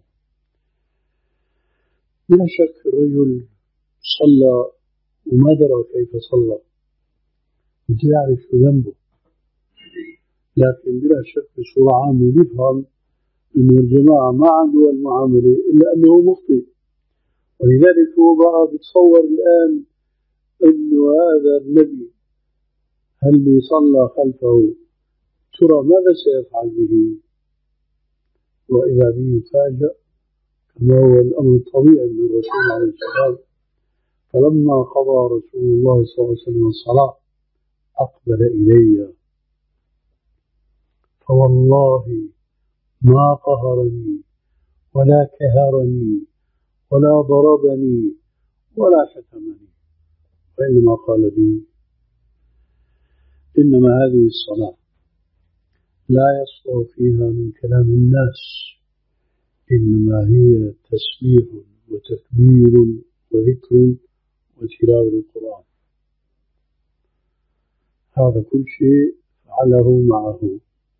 بلا شك الرجل صلى وما درى كيف صلى، بده يعرف شو ذنبه، لكن بلا شك بصورة عامة بيفهم إنه الجماعة ما عنده المعاملة إلا أنه مخطئ. ولذلك هو بقى بتصور الآن إنه هذا النبي هل اللي صلى خلفه ترى ماذا سيفعل به؟ وإذا به يفاجأ كما هو الأمر الطبيعي من الرسول عليه السلام. فلما قضى رسول الله صلى الله عليه وسلم الصلاة أقبل إلي، فوالله ما قهرني ولا كهرني ولا ضربني ولا شتمني، وإنما قال لي: إنما هذه الصلاة لا يصلح فيها من كلام الناس، إنما هي تسبيح وتكبير وذكر وتلاوة القرآن. هذا كل شيء فعله معه.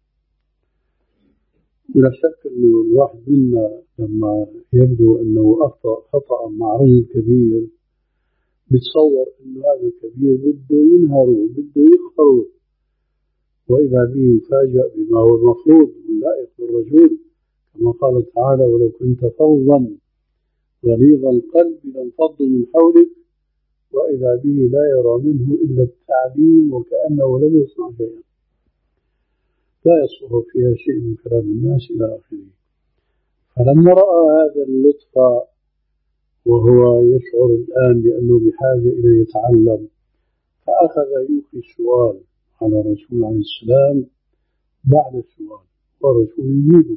ولا شك أنه الواحد منا لما يبدو أنه أخطأ خطأ مع رجل كبير بتصور أنه هذا الكبير بده ينهره، بده يخطره، وإذا به يفاجأ بما هو المفروض واللائق بالرجل، كما قال تعالى: ولو كنت فظا غليظ القلب لانفضوا من حولك، وإذا به لا يرى منه إلا التعليم وكأنه لم يصنع شيئا، لا يصلح فيها شيء من كلام الناس إلى آخره. فلما رأى هذا اللطف وهو يشعر الآن بأنه بحاجة إلى يتعلم، فأخذ يلقي السؤال على الرسول عليه السلام بعد السؤال، والرسول يجيبه.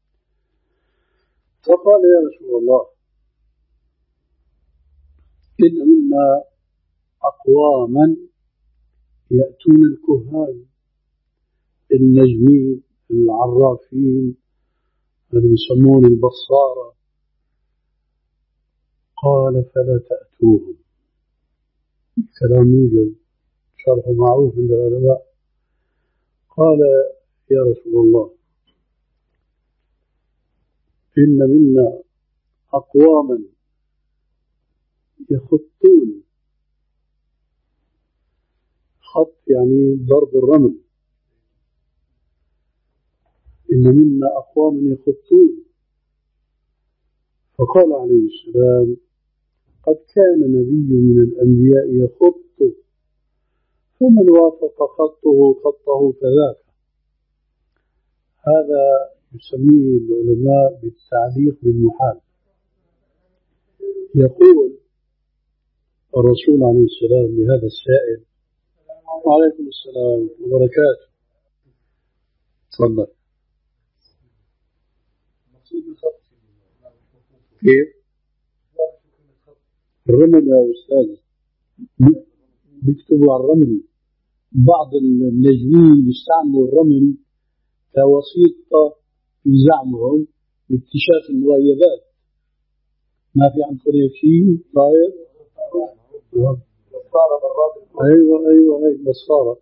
فقال: يا رسول الله، إن منا أقواما يأتون الكهان النجمين العرافين اللي بيسمون البصارة. قال: فلا تأتوهم. كلام موجز شرح معروف عند العلماء. قال: يا رسول الله، إن منا أقواما يخطون خط يعني ضرب الرمل. إن منا أقوام يخطون. فقال عليه السلام قد كان نبي من الأنبياء يخط فمن وافق خطه خطه فذاك. هذا يسميه العلماء بالتعليق بالمحال. يقول الرسول عليه السلام لهذا السائل: وعليكم السلام وبركاته. تفضل. كيف؟ الرمل يا أستاذ بيكتبوا على الرمل. بعض النجمين بيستعملوا الرمل كوسيطة في زعمهم لاكتشاف المغيبات. ما في عندكم هيك شيء صاير؟ ايوه ايوه هيك بصارة.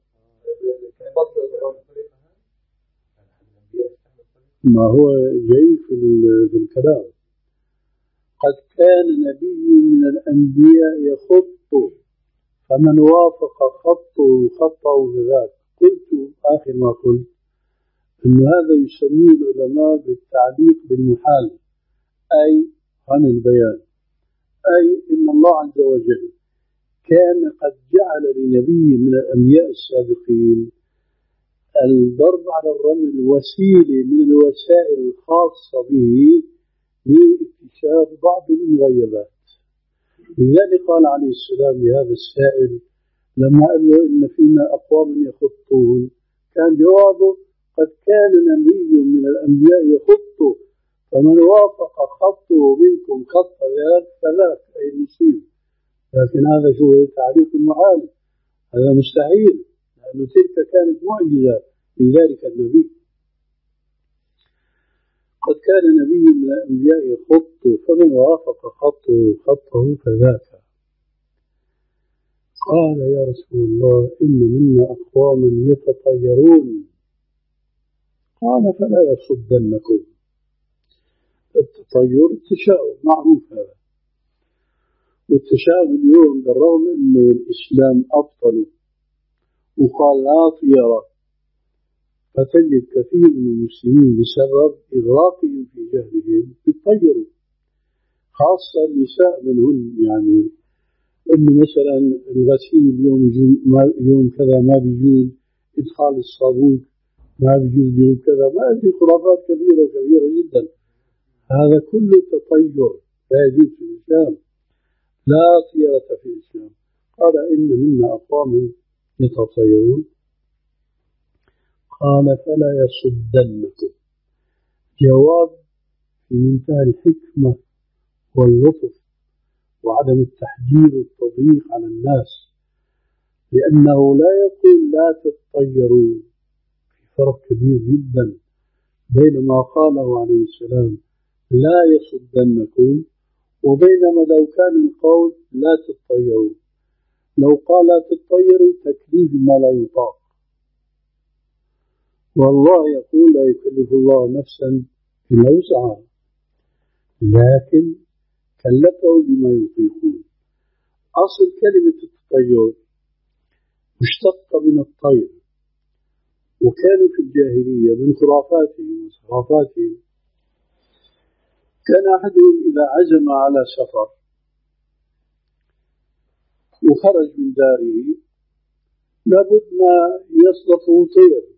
ما هو جاي في في الكلام. قد كان نبي من الأنبياء يخط فمن وافق خطه خطه بذاك. قلت آخر ما قلت أن هذا يسميه العلماء بالتعليق بالمحال، أي عن البيان. أي إن الله عز وجل كان قد جعل لنبي من الأنبياء السابقين الضرب على الرمل وسيلة من الوسائل الخاصة به لاكتشاف بعض المغيبات. لذلك قال عليه السلام لهذا السائل لما قال له إن فينا أقوام يخطون، كان جوابه قد كان نبي من الأنبياء يخط فمن وافق خطه منكم خط ذاك فذاك، أي المصيب. لكن هذا شو تعريف المحال، هذا مستحيل، لأنه تلك كانت معجزة لذلك النبي. قد كان نبي من الأنبياء يخط فمن وافق خطه خطه فذاك. قال يا رسول الله إن منا أقواما يتطيرون. قال فلا يصدنكم. التطير التشاؤم معروف هذا، والتشاؤم اليوم بالرغم أنه الإسلام أبطل وقال لا طيرة، فتجد كثير من المسلمين بسبب إغراقهم في جهلهم يتطيروا، خاصة النساء منهن. يعني إنه مثلا الغسيل يوم يوم كذا ما بيجوز، إدخال الصابون ما بيجوز يوم كذا، ما أدري خرافات كثيرة وكثيرة جدا. هذا كله تطير لا يجوز في الإسلام، لا طيرة في الإسلام. قال إن منا أقواما يتطيرون. قال فلا يصدنكم. جواب في منتهى الحكمة واللطف وعدم التحجير والتضييق على الناس، لأنه لا يقول لا تتطيروا. في فرق كبير جدا بين ما قاله عليه السلام لا يصدنكم وبينما لو كان القول لا تتطيروا. لو قال لا تتطيروا تكليف ما لا يطاق، والله يقول لا يكلف الله نفسا إلا وسعها، لكن كلفه بما يطيقون. أصل كلمة التطير مشتقة من الطير، وكانوا في الجاهلية من خرافاتهم وثقافاتهم كان أحدهم إذا عزم على سفر وخرج من داره لابد ما يصدفه طير.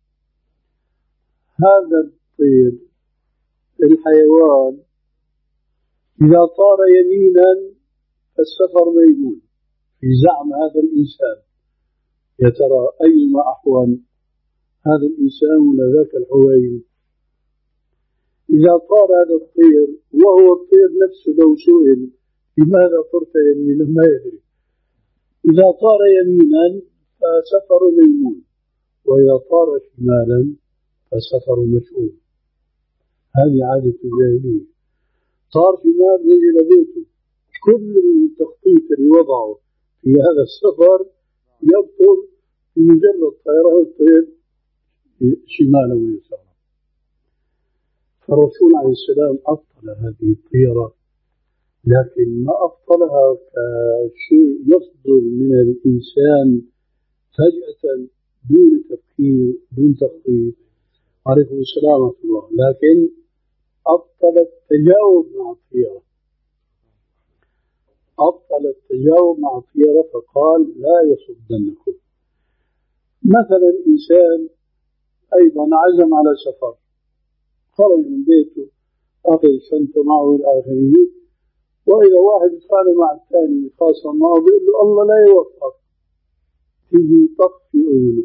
هذا الطير الحيوان إذا طار يمينا فالسفر ميمون في زعم هذا الإنسان. يا ترى أيما أحوال، هذا الإنسان ولا ذاك الحوين؟ إذا طار هذا الطير وهو الطير نفسه لو سئل لماذا طرت يمينا ما يدري. إذا طار يمينا فسفر ميمون، وإذا طار شمالا فسفر مشؤوم. هذه عادة الجاهلية. طار شمال رجل بيته، كل التخطيط اللي وضعه في هذا السفر يبطل في مجرد طيره الطير شمالا ويسارا. فالرسول عليه السلام أبطل هذه الطيرة، لكن ما أبطلها كشيء يصدر من الإنسان فجأة دون تفكير دون تخطيط. عليكم السلام ورحمة الله. لكن أبطل التجاوب مع الطيرة، أبطل التجاوب مع الطيرة فقال لا يصدنكم. مثلا إنسان أيضا عزم على سفر، خرج من بيته أخذ شنطة معه إلى آخره، وإذا واحد يتخانق مع الثاني ويتخاصم معه بيقول له الله لا يوفقك، تيجي طق في أذنه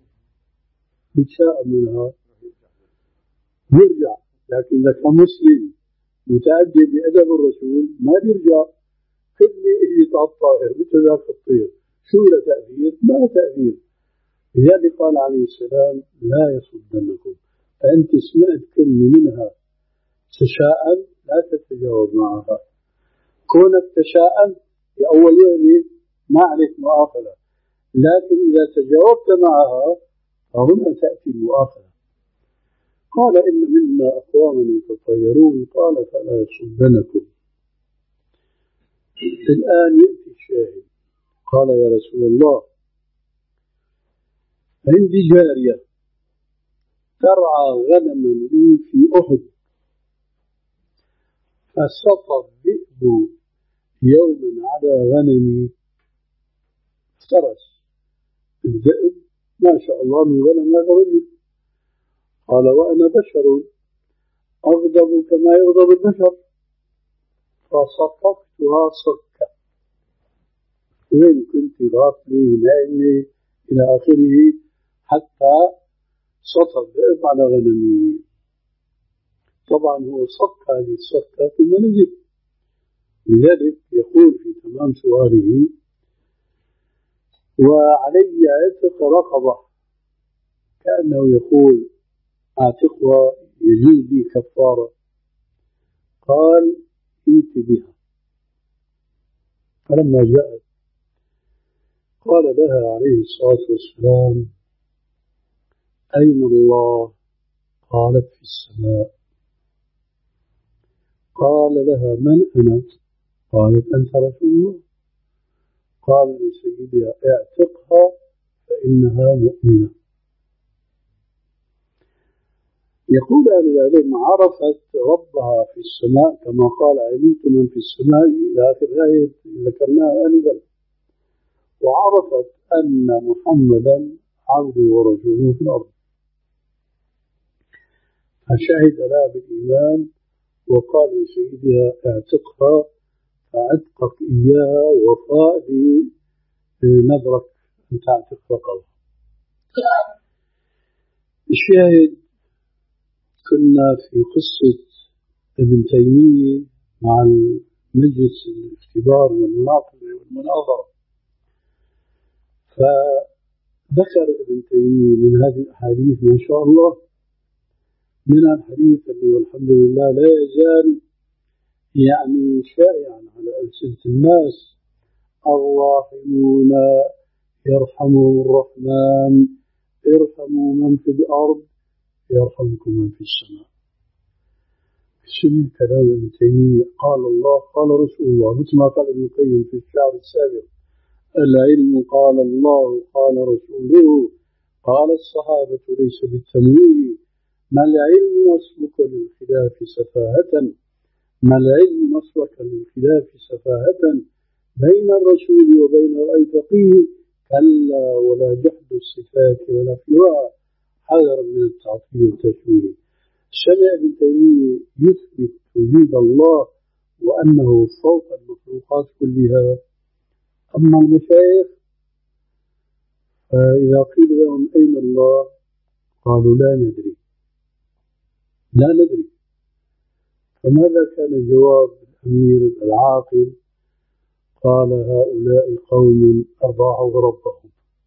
بتشاء منها يرجع. لكن إذا كان مسلم متأدب بأدب الرسول ما بيرجع، كلمة إجت على الطائر مثل ذاك الطير، شو له تأثير؟ ما له تأثير. لذلك قال عليه السلام لا يصدنكم. فأنت سمعت كلمة منها تشاءم لا تتجاوب معها. كونك تشاءم في أول وهلة ما عليك مؤاخذة، لكن إذا تجاوبت معها فهنا تأتي المؤاخذة. قال إن منا أقواما يتطيرون قال فلا يصدنكم. الآن يأتي الشاهد. قال يا رسول الله عندي جارية ترعى غنما لي في أحد، فسطى الذئب يوما على غنمي افترس. الذئب ما شاء الله من غنم هذا الرجل. قال وأنا بشر أغضب كما يغضب البشر، فصفقتها صكة. وين كنت غافلة نائمة إلى آخره حتى سطى الذئب على غنمي. طبعا هو صك هذه الصكة ثم نزل. لذلك يقول في تمام سؤاله وعلي عتق رقبة، كأنه يقول اعتقها يجوز لي كفارة. قال ائت بها. فلما جاءت قال لها عليه الصلاة والسلام أين الله؟ قالت في السماء. قال لها من أنا؟ قالت أنت رسول الله. قال لسيدها اعتقها فإنها مؤمنة. يقول أهل العلم عرفت ربها في السماء كما قال علمت من في السماء إلى آخر آية ذكرناها آنفا، وعرفت أن محمدا عبده ورسوله في الأرض، فشهد لها بالإيمان وقال لسيدها اعتقها فعتقك إياها وفاء لنذرك أن تعتق رقبها. الشاهد كنا في قصة ابن تيمية مع المجلس الاختبار والمناقشة والمناظرة، فذكر ابن تيمية من هذه الأحاديث ما شاء الله، من الحديث اللي والحمد لله لا يزال يعني شائعا على ألسنة الناس: الراحمون يرحمهم الرحمن ارحموا من في الأرض يرحمكم من في السماء. سمع كلام ابن تيمية قال الله قال رسول الله، مثل ما قال ابن القيم في الشعر السابق: العلم قال الله قال رسوله قال الصحابة ليس بالتمويه، ما العلم نصبك للخلاف سفاهة، ما العلم نصبك للخلاف سفاهة، بين الرسول وبين رأي فقيه، كلا ولا جحد الصفات ولا فلوها، حذرا من التعطيل والتشويه. سمع ابن تيمية يثبت وجود الله وأنه فوق المخلوقات كلها. أما المشايخ فإذا قيل لهم أين الله قالوا لا ندري لا ندري. فماذا كان جواب الأمير العاقل؟ قال هؤلاء قوم أضاعوا ربهم.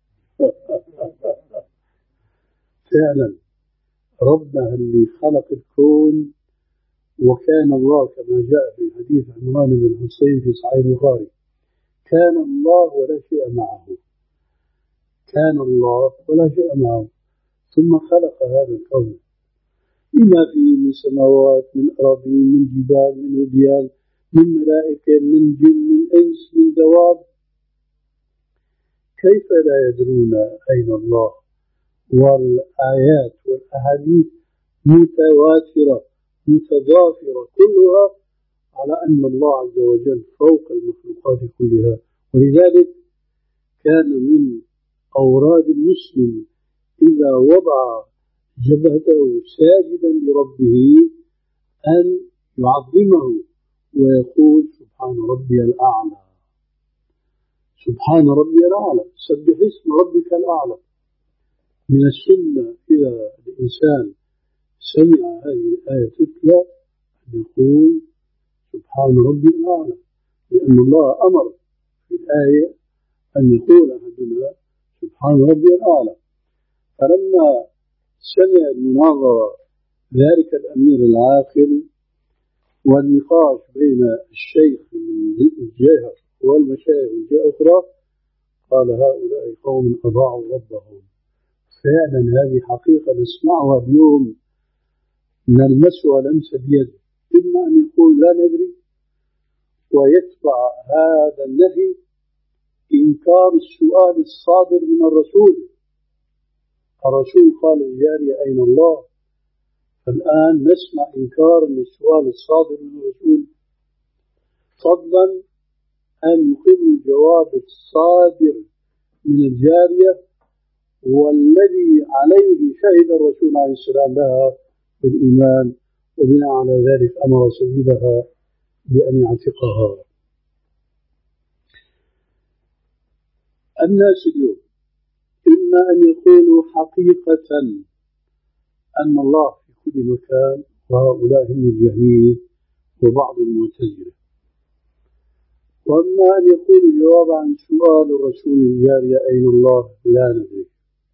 فعلا ربنا اللي خلق الكون، وكان الله كما جاء في حديث عمران بن حسين في صحيح البخاري: كان الله ولا شيء معه، كان الله ولا شيء معه، ثم خلق هذا الكون بما فيه من سماوات من أراضين من جبال من وديان من ملائكة من جن من إنس من دواب. كيف لا يدرون أين الله؟ والآيات والأحاديث متواترة متضافرة كلها على أن الله عز وجل فوق المخلوقات كلها. ولذلك كان من أوراد المسلم إذا وضع جبهته ساجدا لربه أن يعظمه ويقول سبحان ربي الأعلى، سبحان ربي الأعلى، سبح اسم ربك الأعلى. من السنة إذا الإنسان سمع هذه الآية تتلى أن يقول سبحان ربي الأعلى، لأن الله أمر في الآية أن يقول أحدنا سبحان ربي الأعلى. فلما سمع المناظرة ذلك الأمير العاقل والنقاش بين الشيخ من جهة والمشايخ من جهة أخرى، قال هؤلاء قوم أضاعوا ربهم. فعلا هذه حقيقة نسمعها اليوم، نلمسها لمسة بيد، إما أن يقول لا ندري ويتبع هذا النهي إنكار السؤال الصادر من الرسول. الرسول قال الجارية أين الله؟ فالآن نسمع إنكار للسؤال الصادر من الرسول، فضلا أن يقر الجواب الصادر من الجارية والذي عليه شهد الرسول عليه السلام لها بالإيمان، وبناء على ذلك أمر سيدها بأن يعتقها. الناس اليوم إما أن يقولوا حقيقة أن الله في كل مكان، وهؤلاء هم الجهمية وبعض المعتزلة، وأما أن يقولوا جواب عن سؤال الرسول الجارية أين الله لا ندري.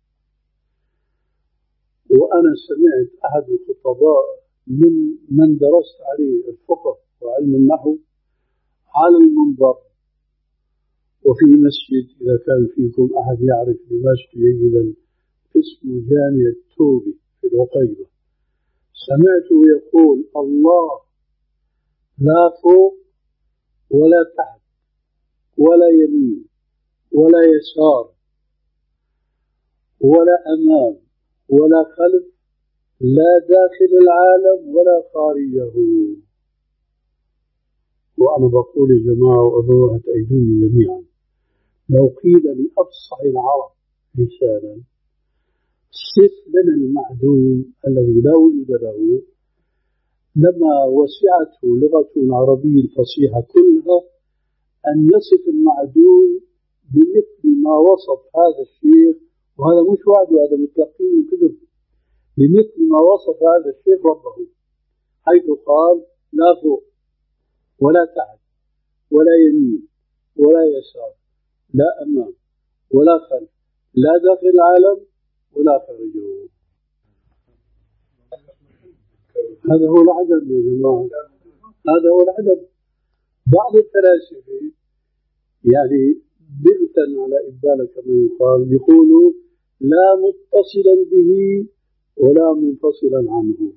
وأنا سمعت أحد الخطباء من من درست عليه الفقه وعلم النحو على المنبر وفي مسجد، إذا كان فيكم أحد يعرف دمشق جيدا اسمه جامع التوبي في العقيبة، سمعته يقول الله لا فوق ولا تحت ولا يمين ولا يسار ولا أمام ولا خلف، لا داخل العالم ولا خارجه. وأنا بقول يا جماعة وأظن تأيدوني جميعا، لو قيل لأفصح العرب لسانا صف لنا المعدوم الذي لا وجود له، لما وسعته لغته العربية الفصيحة كلها أن يصف المعدوم بمثل ما وصف هذا الشيخ، وهذا مش وعد، وهذا متلقي من كذب، بمثل ما وصف هذا الشيخ ربه، حيث قال لا فوق ولا تحت ولا يمين ولا يسار، لا أمام ولا خلف، لا داخل العالم ولا خارجه. هذا هو العدم يا جماعة، هذا هو العدم. بعض الفلاسفة يعني بغتا على إبالة كما يقال بيقولوا لا متصلا به ولا منفصلا عنه،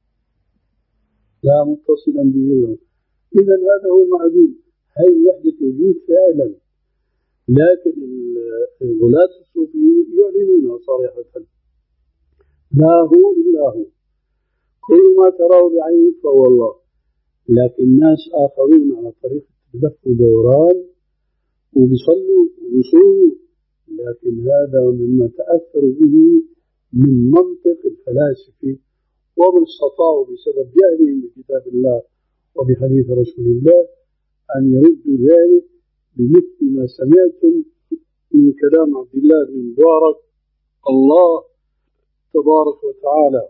لا متصلا به ولا. إذا هذا هو المعدوم، هي وحدة وجود فعلا، لكن الغلاة الصوفية يعلنونها صريحة، لا هو إلا هو، كل ما تراه بعينك فهو الله. لكن ناس آخرون على طريقة لف ودوران وبيصلوا وبيصوموا، لكن هذا مما تأثروا به من منطق الفلاسفة، ومن استطاعوا بسبب جهلهم بكتاب الله وبحديث رسول الله أن يردوا ذلك بمثل ما سمعتم من كلام عبد الله بن مبارك: الله تبارك وتعالى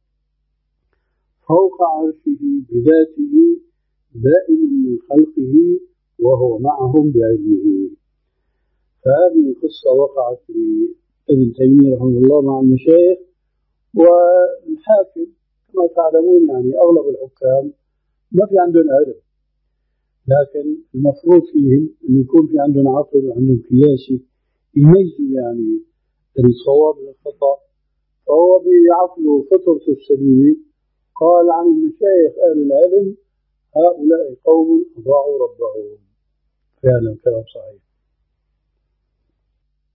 فوق عرشه بذاته بائن من خلقه وهو معهم بعلمه. فهذه قصة وقعت لابن تيمية رحمه الله مع المشايخ والحاكم. كما تعلمون يعني أغلب الحكام ما في عندهم علم، لكن المفروض فيهم أن يكون في عندهم عقل وعندهم قياسي يميزوا يعني الصواب من الخطأ. فهو بعقله فطرته السليمة قال عن المشايخ أهل العلم: هؤلاء قوم أضاعوا ربهم. فعلا كلام صحيح.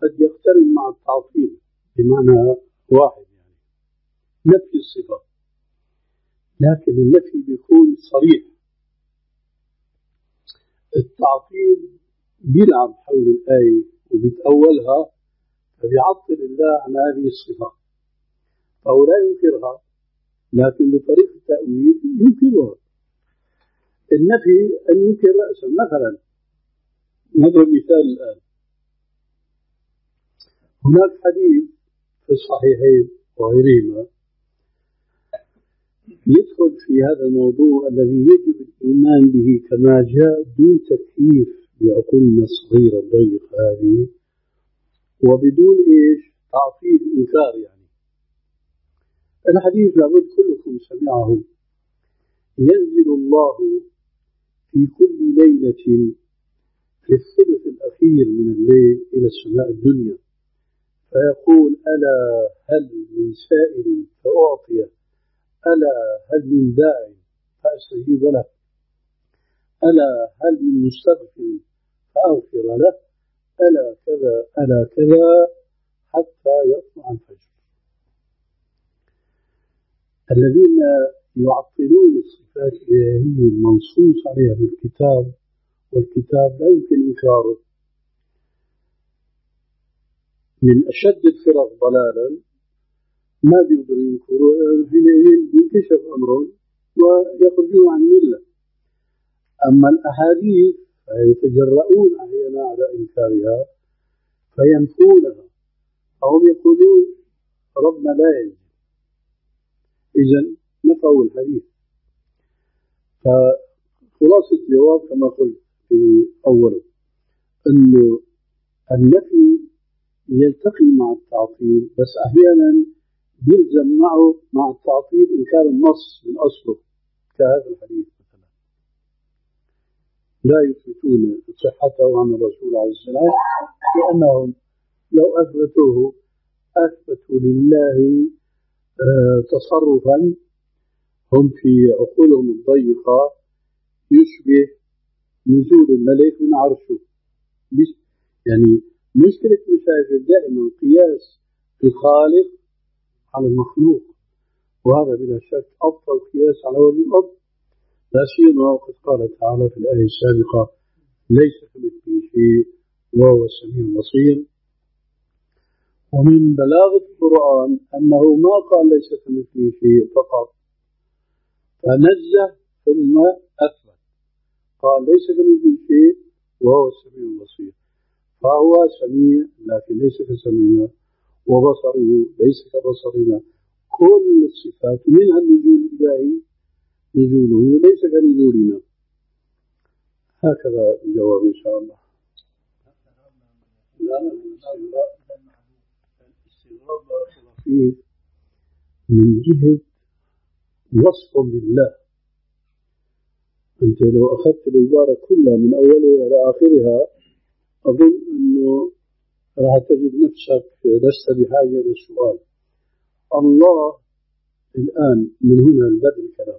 قد يقترن مع التعطيل بمعنى واحد، يعني نفي الصفة، لكن النفي بيكون صريح. التعطيل بيلعب حول الآية وبيتأولها فبيعطل الله عن هذه الصفة، فهو لا ينكرها لكن بطريقة التأويل ينكرها. النفي أن ينكر رأسا، مثلا نضرب مثال الآن، هناك حديث في الصحيحين وغيرهما يدخل في هذا الموضوع الذي يجب الإيمان به كما جاء دون تكييف بعقولنا الصغيرة الضيقة هذه، وبدون إيش تعطيل إنكار. يعني الحديث لابد كلكم سمعه: ينزل الله في كل ليلة في الثلث الأخير من الليل إلى السماء الدنيا فيقول: ألا هل من سائل فأعطيه، ألا هل من داع فأستجيب له، ألا هل من مستغفر فأغفر له، ألا كذا ألا كذا حتى يطلع الفجر. الذين يعطلون الصفات الإلهية المنصوص عليها في الكتاب، والكتاب لا يمكن إنكاره، من أشد الفرق ضلالا ما بيقدروا ينكروا، حينئذ ينكشف أمرهم ويخرجون عن الملة. أما الأحاديث فيتجرؤون أحيانا على إنكارها فينفونها، فهم يقولون ربنا لا ينزل، إذن نفوا الحديث. فخلاصة الجواب كما قلت في أوله أنه النفي يلتقي مع التعطيل، بس أحيانا يلزم معه مع التعطيل إنكار النص من أصله، كهذا الحديث مثلا لا يثبتون صحته عن الرسول عليه السلام، لأنهم لو أثبتوه أثبتوا لله تصرفا هم في عقولهم الضيقة يشبه نزول الملك من عرشه. يعني مشكلة مشاهد دائما قياس الخالق على المخلوق، وهذا بلا شك أبطل قياس على وجه الأرض، لا سيما وقد قال تعالى في الآية السابقة: ليس كمثله شيء وهو السميع البصير. ومن بلاغة القرآن أنه ما قال ليس كمثله شيء فقط، فنزه ثم أثبت، قال ليس كمثله شيء وهو السميع البصير، فهو سميع لكن ليس كسميع، وبصره ليس كبصرنا. كل الصفات منها النزول الإلهي، نزوله ليس كنزولنا. هكذا الجواب إن شاء الله. لا الاستغراب فيه من جهة وصف لله. أنت لو أخذت العبارة كلها من أولها إلى آخرها أظن أنه راح تجد نفسك لست بحاجة إلى السؤال. الله الآن من هنا البدء الكلام،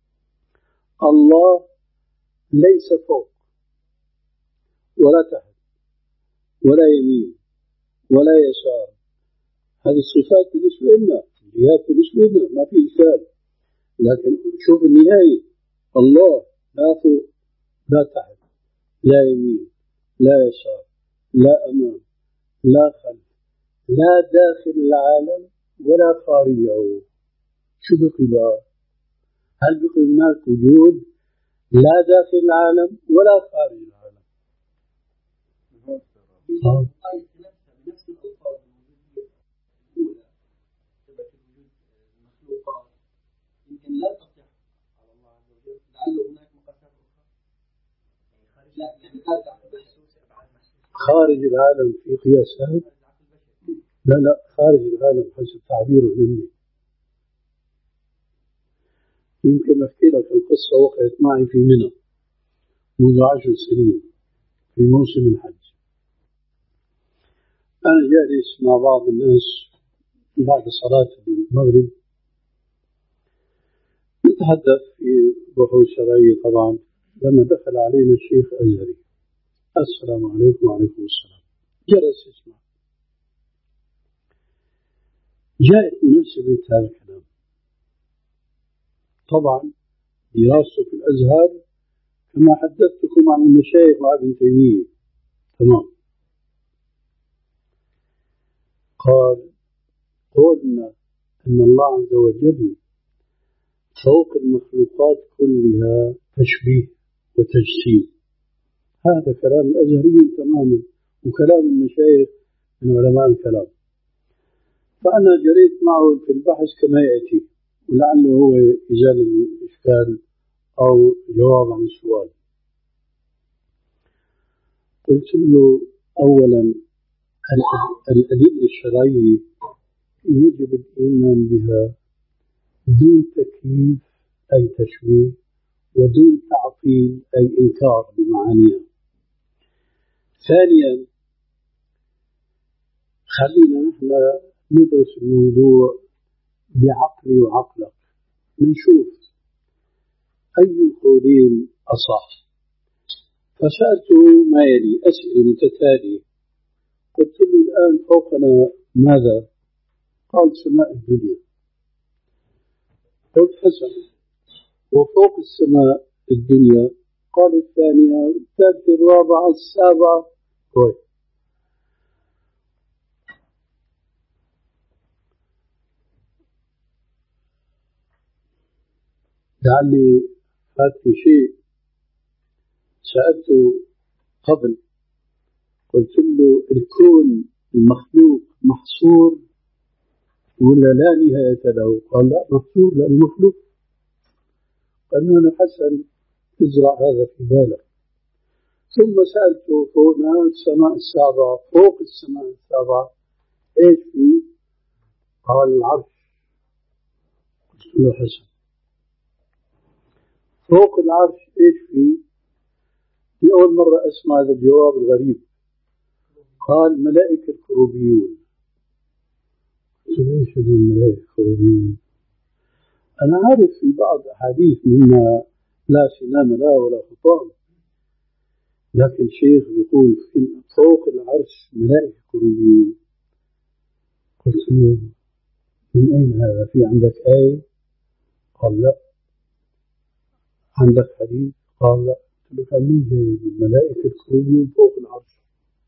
الله ليس فوق ولا تحت ولا يمين ولا يسار. هذه الصفات بالنسبة لنا، الجهات بالنسبة لنا ما في إشكال، لكن شوف النهاية: الله لا فوق لا تحت لا يمين لا يسار لا أمام لا خلف لا داخل العالم ولا خارجه. شو بقي بقى؟ هل بقي هناك وجود لا داخل العالم ولا خارج العالم؟ آه. بنفس الألفاظ الوجودية الأولى ثبت وجود المخلوقات يمكن لا تصح على الله عز وجل، لعل هناك مقاسات أخرى يعني خارج لا يعني خارج العالم في قياسات؟ لا لا خارج العالم حسب تعبيره مني. يمكن أحكي لك القصة وقعت معي في منى منذ عشر سنين في موسم الحج. أنا جالس مع بعض الناس بعد صلاة المغرب نتحدث في بحوث شرعية طبعا، لما دخل علينا الشيخ أزهري: السلام عليكم. وعليكم السلام. جلس يسمع، جاءت مناسبة هذا الكلام. طبعا دراسته في الأزهر كما حدثتكم عن المشايخ وابن تيمية تمام. قال قلنا أن الله عز وجل فوق المخلوقات كلها تشبيه وتجسيم. هذا كلام الأزهريين تماما وكلام المشايخ من علماء الكلام. فأنا جريت معه في البحث كما يأتي ولعله هو يزال الإشكال أو جواب عن السؤال. قلت له أولا الأدلة الشرعية يجب الإيمان بها دون تكييف أي تشويه ودون تعطيل أي إنكار بمعانيها. ثانيا خلينا نحن ندرس الموضوع بعقلي وعقلك نشوف أي القولين أصح. فسألته ما يلي أسئلة متتالية. قلت له الآن فوقنا ماذا؟ قال سماء الدنيا. قلت حسن، وفوق السماء الدنيا؟ قال الثانية الثالثة الرابعة السابعة. كويس. لعلي فات في شيء سألته قبل. قلت له الكون المخلوق محصور ولا لا نهاية له؟ قال لا محصور لأنه مخلوق. قال له حسن ازرع هذا في بالك. ثم سألته فوقنا السماء السابعة، فوق السماء السابعة ايش فيه؟ قال العرش. قلت له حسن. فوق العرش ايش فيه؟ لأول مرة أسمع هذا الجواب الغريب. قال ملائكة الكروبيون. قلت له ايش هذول الملائكة الكروبيون؟ أنا عارف في بعض أحاديث مما لا سنام لا ولا خطام، لكن شيخ يقول فوق العرش ملائكة كروبيون. قلت له من أين هذا؟ في عندك آية؟ قال لا. عندك حديث؟ قال لا. قلت له فمن جاي الملائكة كروبيون فوق العرش؟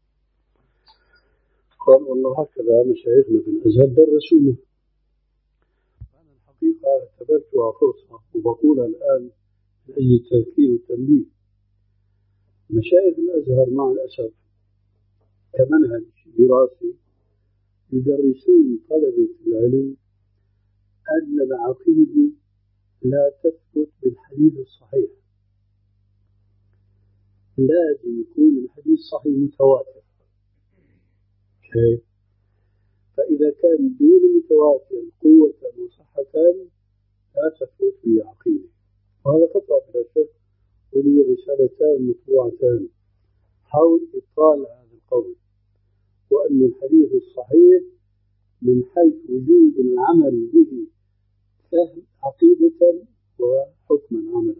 قال والله هكذا مشايخنا في الأزهر درسونا. أنا الحقيقة اعتبرتها فرصة وبقولها الآن من أجل التذكير والتنبيه. مشايخ الأزهر مع الأسف كمنهج دراسي يدرسون طلبة العلم أن العقيدة لا تثبت بالحديث الصحيح، لازم يكون الحديث صحيح متواتر. فإذا كان دون متواتر قوة وصحة لا تثبت به عقيدة. وهذا قطع بلا شك، ولي رسالتان مطبوعتان حول إبطال هذا القول، وأن الحديث الصحيح من حيث وجوب العمل به سهل عقيدة وحكما عملا.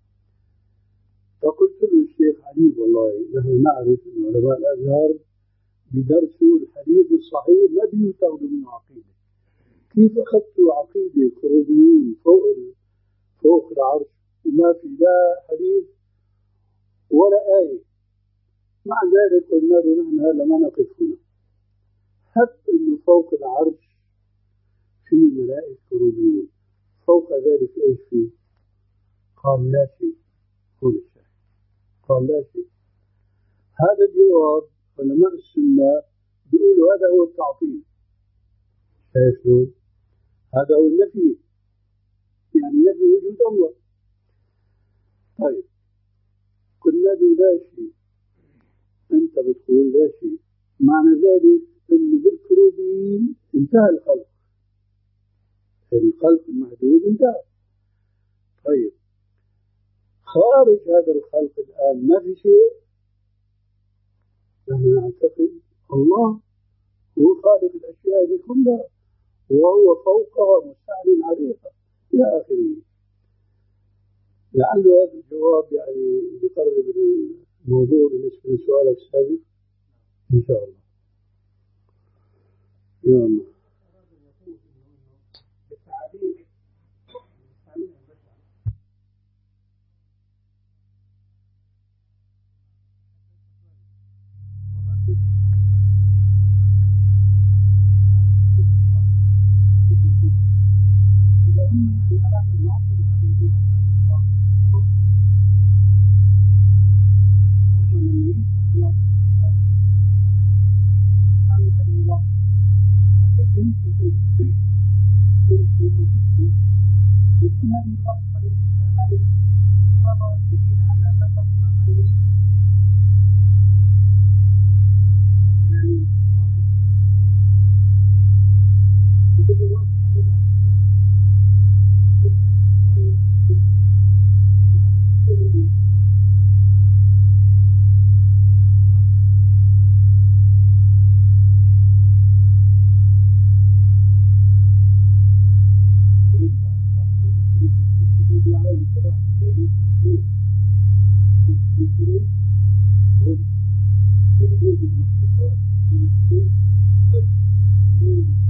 فقلت له الشيخ علي والله نحن نعرف أن علماء الأزهر بدرسوا الحديث الصحيح ما بيتاخذوا منه عقيدة. كيف أخذتوا عقيدة كروبيون فوق فوق العرش وما في لا حديث ولا آية؟ مع ذلك قلنا له نحن هذا ما نقف هنا، حتى أنه فوق العرش في ملائكة كروبيون، فوق ذلك إيش فيه؟ قال لا شيء. هنا الشيء قال لا شيء. هذا الجواب علماء السنة بيقولوا هذا هو التعطيل. شايف شلون؟ هذا هو النفي، يعني نفي وجود الله. طيب قلنا له لا شيء، أنت بتقول لا شيء، معنى ذلك أنه بالكروبين انتهى الخلق، الخلق المحدود انتهى. طيب خارج هذا الخلق الآن ما في شيء. نحن نعتقد الله هو خالق الأشياء دي كلها وهو فوقها مستعلن عليها إلى آخره. لعل هذا الجواب يعني يقرب الموضوع بالنسبة لسؤالك السابق إن شاء الله. يا الله. يعني أراد أن يعطل هذه اللغة وهذه الواقع فما وصل شيء. هم لما ينكر الله سبحانه وتعالى ليس أمام ولا فوق ولا تحت، عم يستعملوا هذه الواقع. فكيف يمكن أن تنفي أو تثبت بدون هذه الواقع اللي تفهم عليه؟ وهذا دليل على نقض ما, ما يريدون. يعني واضح ولا بده طويل؟ بده واقع من هذه الواقع منها وهي حدود. بهذه الحدود ويتبع بعد أن نحكي نحن في حدود العالم تبعنا ما هي المخلوق. هون في مشكلة، هون في حدود المخلوقات في مشكلة. طيب إذا وين المشكلة؟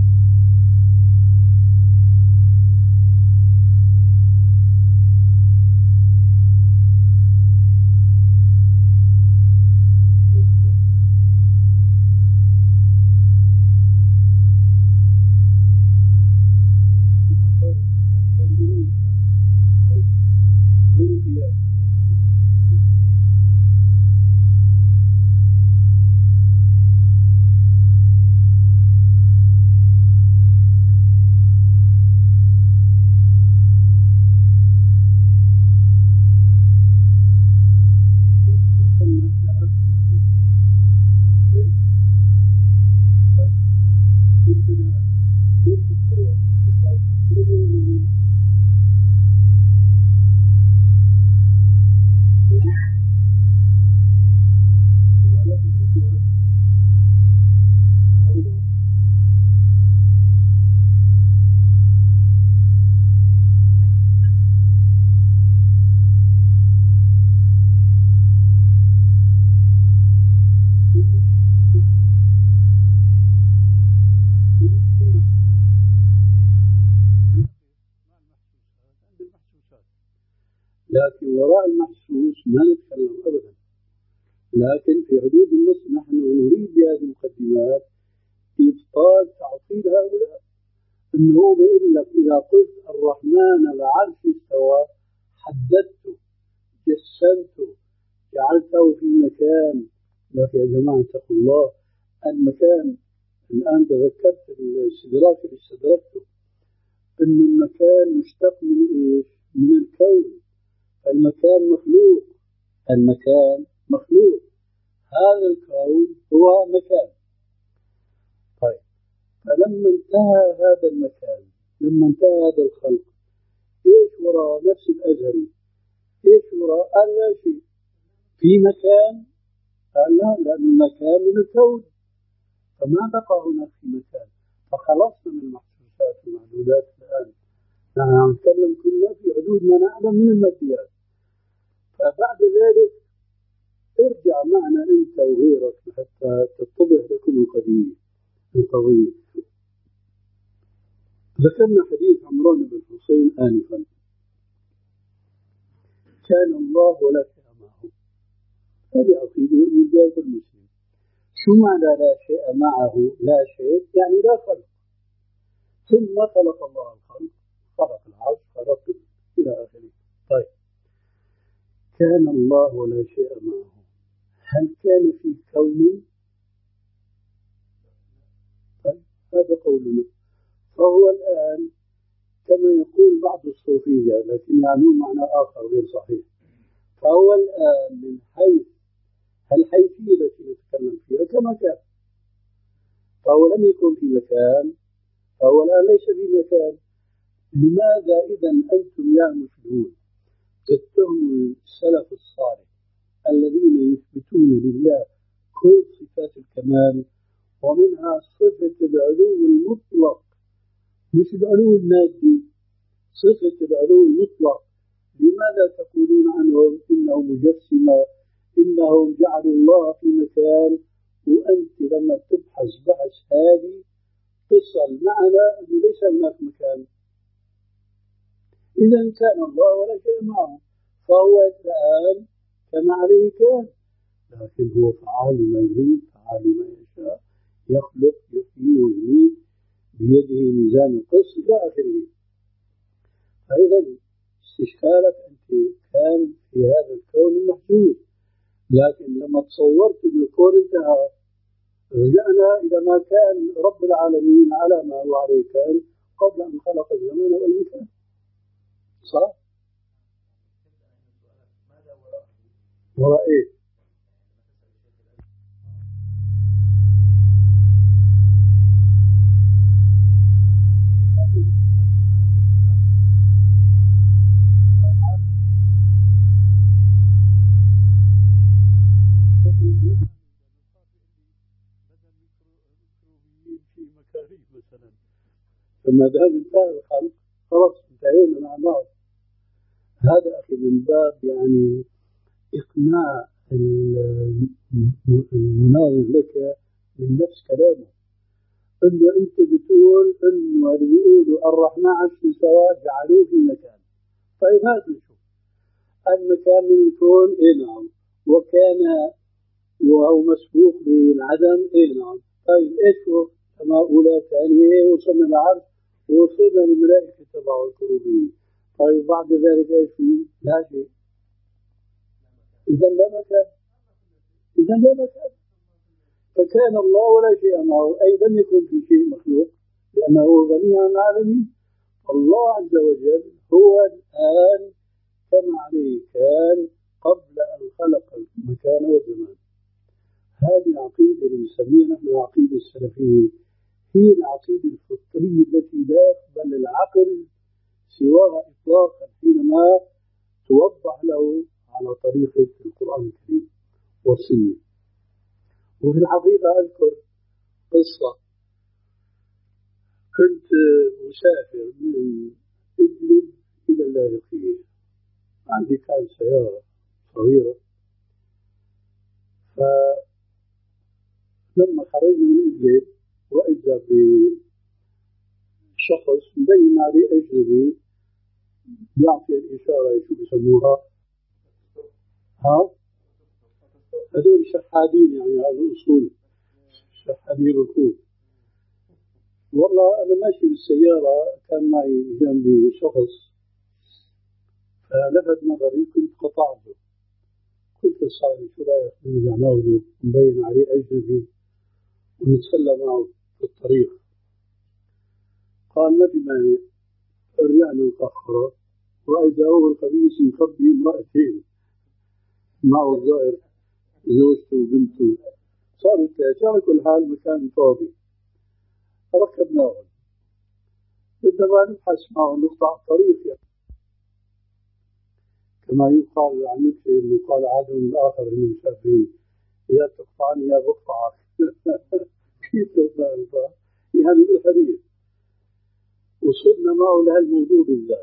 وين القياس الذي يعملون في القياس؟ وصلنا إلى آخر مخلوق. وين؟ طيب أنت الآن شو تتصور المخلوقات محدودة ولا غير محدودة؟ سؤالك ولا سؤال؟ وهو لكن وراء المحسوس ما نتكلم أبدا. لكن في حدود النص نحن نريد بهذه المقدمات إبطال تعطيل هؤلاء. أنه بيقول لك إذا قلت الرحمن العرش استوى حددته جسمته جعلته في مكان. لكن يا جماعة اتقوا الله، المكان الآن تذكرت الاستدراك اللي استدركته أنه المكان مشتق من إيش؟ من الكون. المكان مخلوق، المكان مخلوق، هذا الكون هو مكان. طيب فلما انتهى هذا المكان، لما انتهى هذا الخلق، ايش وراء نفس الأزهري؟ ايش وراء؟ قال لا شيء في مكان. قال لا، لأن المكان من الكون، فما بقى هناك في مكان. فخلصنا من المحسوسات والمعلولات. الآن نحن عم نتكلم كلنا في حدود ما نعلم من الماديات. فبعد ذلك ارجع معنا أنت وغيرك حتى تتضح لكم القضية. القضية ذكرنا حديث عمران بن حسين آنفا، كان الله ولا شيء معه. هذه عقيدة يؤمن بها كل مسلم. شو معنى لا شيء معه؟ لا شيء يعني لا خلق. ثم خلق الله الخلق، خلق العرش، خلق إلى آخره. طيب كان الله ولا شيء معه، هل كان في كون؟ طيب هذا قولنا. فهو الآن كما يقول بعض الصوفية، لكن يعنون معنى آخر غير صحيح. فهو الآن من حيث الحيثية التي نتكلم فيها كما كان، فهو لم يكن في مكان، فهو الآن ليس في مكان. لماذا إذا أنتم يا مسلمون تتهموا السلف الصالح الذين يثبتون لله كل صفات الكمال، ومنها صفة العلو المطلق، مش العلو المادي، صفة العلو المطلق؟ لماذا تقولون عنهم إنهم مجسمة، إنهم جعلوا الله في مكان؟ وأنت لما تبحث بحث هذه تصل معنا أنه ليس هناك مكان. إذا كان الله ولا شيء معه، فهو الآن كما عليه كان، لكن هو فعال لما يريد، فعال لما يشاء، يخلق يحيي ويميت، بيده ميزان القسط إلى آخره. فإذا استشكالك أنت كان في هذا الكون المحدود، لكن لما تصورت أن الكون انتهى رجعنا إلى ما كان رب العالمين على ما هو عليه كان قبل أن خلق الزمان والمكان. صح؟ وراء إيه؟ فما دام انتهى الخلق خلاص انتهينا مع بعض. هذا أخي من باب يعني إقناع المناظر لك من نفس كلامه، إنه أنت بتقول إنه اللي بيقولوا الرحمن عشر سواء جعلوه في مكان. طيب هات نشوف المكان من الكون. إيه نعم. وكان وهو مسبوق بالعدم. إيه نعم. طيب إيش هو؟ سماء أولى ثانية وصلنا العرش ووصلنا للملائكة تبع الكروبيين. طيب بعد ذلك ايش فيه؟ لا شيء. إذا لا مكان. إذا لا مكان. فكان الله ولا شيء معه، أي لم يكن في شيء مخلوق لأنه غني عن العالمين. الله عز وجل هو الآن كما عليه كان قبل أن خلق المكان والزمان. هذه العقيدة اللي بنسميها نحن العقيدة السلفية هي العقيدة الفطرية التي لا يقبل العقل سواها إطلاقا حينما توضح له على طريقة القرآن الكريم والسنة. وفي الحقيقة أذكر قصة. كنت مسافر من إدلب إلى اللاذقية، عندي كان سيارة صغيرة، فلما خرجنا من إدلب وإذا بشخص مبين عليه أجنبي بيعطي الإشارة شو بيسموها ها هذول شحادين يعني على الأصول شحادين ركوب. والله أنا ماشي بالسيارة كان معي جنبي شخص فلفت نظري كنت قطعته. قلت لصاحبي شو رأيك نرجع ناخذه مبين عليه أجنبي ونتسلى معه في الطريق. قال ما في مانع. رجعنا القخرة وإذا هو الخبيث مخبي امرأتين معه الظاهر زوجته وبنته، صاروا ثلاثة على كل حال مكان فاضي. ركبناهم بدنا ما نبحث معهم نقطع الطريق يعني. كما يقال عن نفسه انه قال عدو الاخر اني مسافرين يا تقطعني يا بقطعك. كيف تقطع يعني بالحديث. وصلنا معه لهالموضوع بالذات.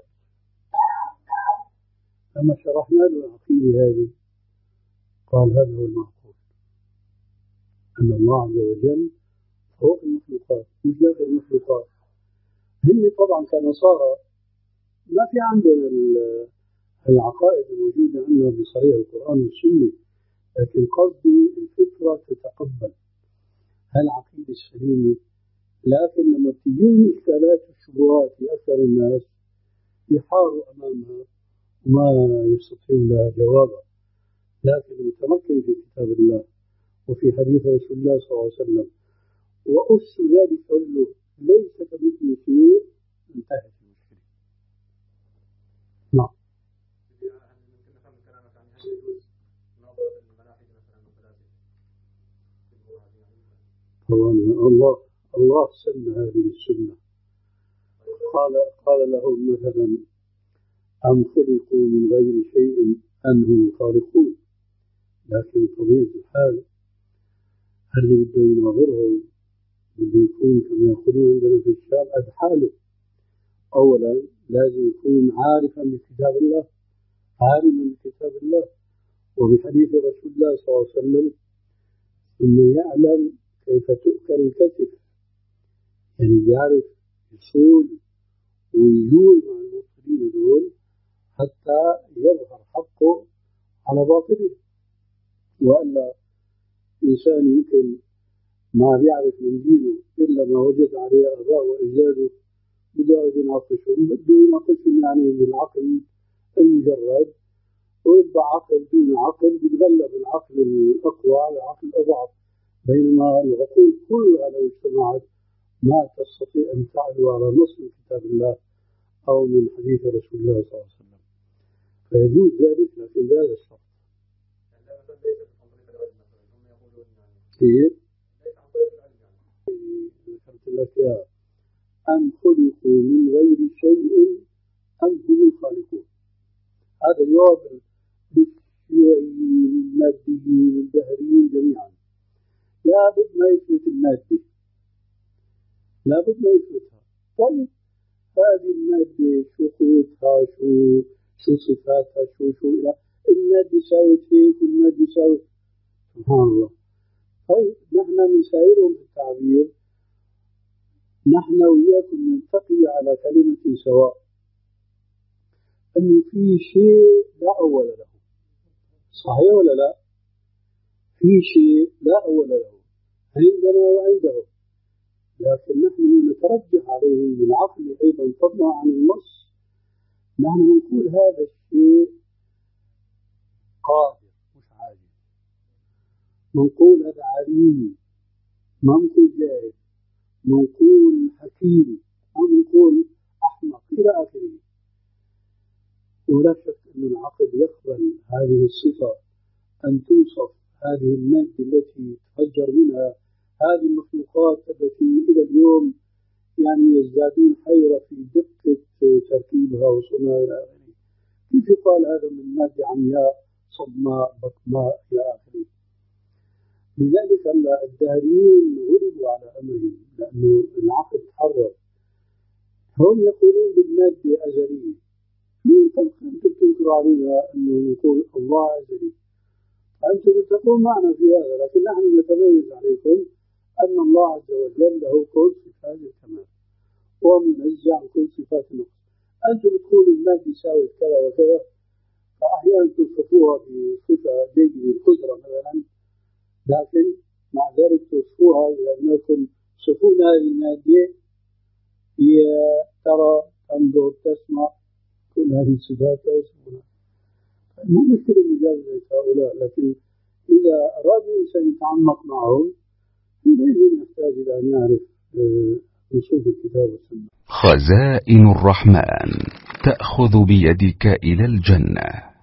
لما شرحنا له العقيدة هذه قال هذا هو المعقول، أن الله عز وجل فوق المخلوقات مش داخل المخلوقات. هن طبعا كنصارى ما في عندنا العقائد الموجودة عندنا بصريح القرآن والسنة، لكن قصدي الفطرة تتقبل هالعقيدة السليمة. لكن لما تجون إشكالات والشبهات لأكثر الناس يحاروا أمامها وما يستطيعون لها جوابا. لكن المتمكن في كتاب الله وفي حديث رسول الله صلى الله عليه وسلم وأس ذلك كله ليس كمثله شيء انتهت المشكلة. نعم. طبعا الله الله سن هذه السنة. قال قال لهم مثلا أم خلقوا من غير شيء أم هم خالقون. لكن طبيعة الحال اللي بده يناظرهم بده يكون كما يقولون عندنا في الشام قد حاله. أولا لازم يكون عارفا بكتاب الله، عالما بكتاب الله وبحديث رسول الله صلى الله عليه وسلم، ثم يعلم كيف تؤكل الكتف، يعني بيعرف يصول ويجول مع المبطلين دول حتى يظهر حقه على باطله. وأن إنسان يمكن ما بيعرف من دينه إلا ما وجد عليه آباء وأجداده بده يقعد يناقشهم، بده يناقشهم يعني بالعقل المجرد، ورب عقل دون عقل بيتغلب العقل الأقوى على العقل الأضعف، بينما العقول كلها لو اجتمعت ما تستطيع أن تعلو على نص من كتاب الله أو من حديث رسول الله صلى الله عليه وسلم، فيجوز ذلك لكن بهذا الشرط. كيف؟ ذكرت لك يا أم خلقوا من غير شيء أم هم الخالقون. هذا جواب بالشيوعيين الماديين الدهريين جميعا. لا بد ما يثبت المادة، لا بد ما يثبتها. طيب هذه المادة شو قوتها، شو شو صفاتها، شو شو إلى المادة ساوت هيك والمادة ساوت، سبحان الله. طيب نحن من سائرهم في التعبير، نحن وإياكم نلتقي على كلمة سواء، أنه في شيء لا أول له. صحيح ولا لا؟ في شيء لا أول له عندنا وعندهم، لكن نحن نترجح عليهم بالعقل أيضا فضلا عن النص. نحن نقول هذا الشيء قادر مش عاجز، نقول هذا عليم، ما نقول جاهل، نقول حكيم، ما نقول أحمق إلى آخره. ولا شك أن العقل يقبل هذه الصفة أن توصف هذه المادة التي تفجر منها هذه المخلوقات التي إلى اليوم يعني يزدادون حيرة في دقة تركيبها وصنعها إلى آخره. كيف يقال هذا من مادة عمياء صماء بطماء إلى آخره؟ لذلك الدهريين غلبوا على أمرهم لأنه العقل تحرر. هم يقولون بالمادة أزلية. مين أنتم تنكروا علينا أنه نقول الله أزلي؟ أنتم تقولون معنا في هذا، لكن نحن نتميز عليكم أن الله عز وجل له كل صفات الكمال ومنزه عن كل صفات النقص. أنتم تقولوا المادة يساوي كذا وكذا، فأحيانا تصفوها بصفة جيدة القدرة مثلا، لكن مع ذلك تصفوها إذا أنكم صفون هذه المادة هي ترى تنظر تسمع، كل هذه الصفات لا يصفونها. مو مشكلة مجازة هؤلاء، لكن إذا أراد الإنسان يتعمق معهم حينئذ يحتاج إلى أن يعرف نصوص الكتاب والسنة. خزائن الرحمن تأخذ بيدك إلى الجنة.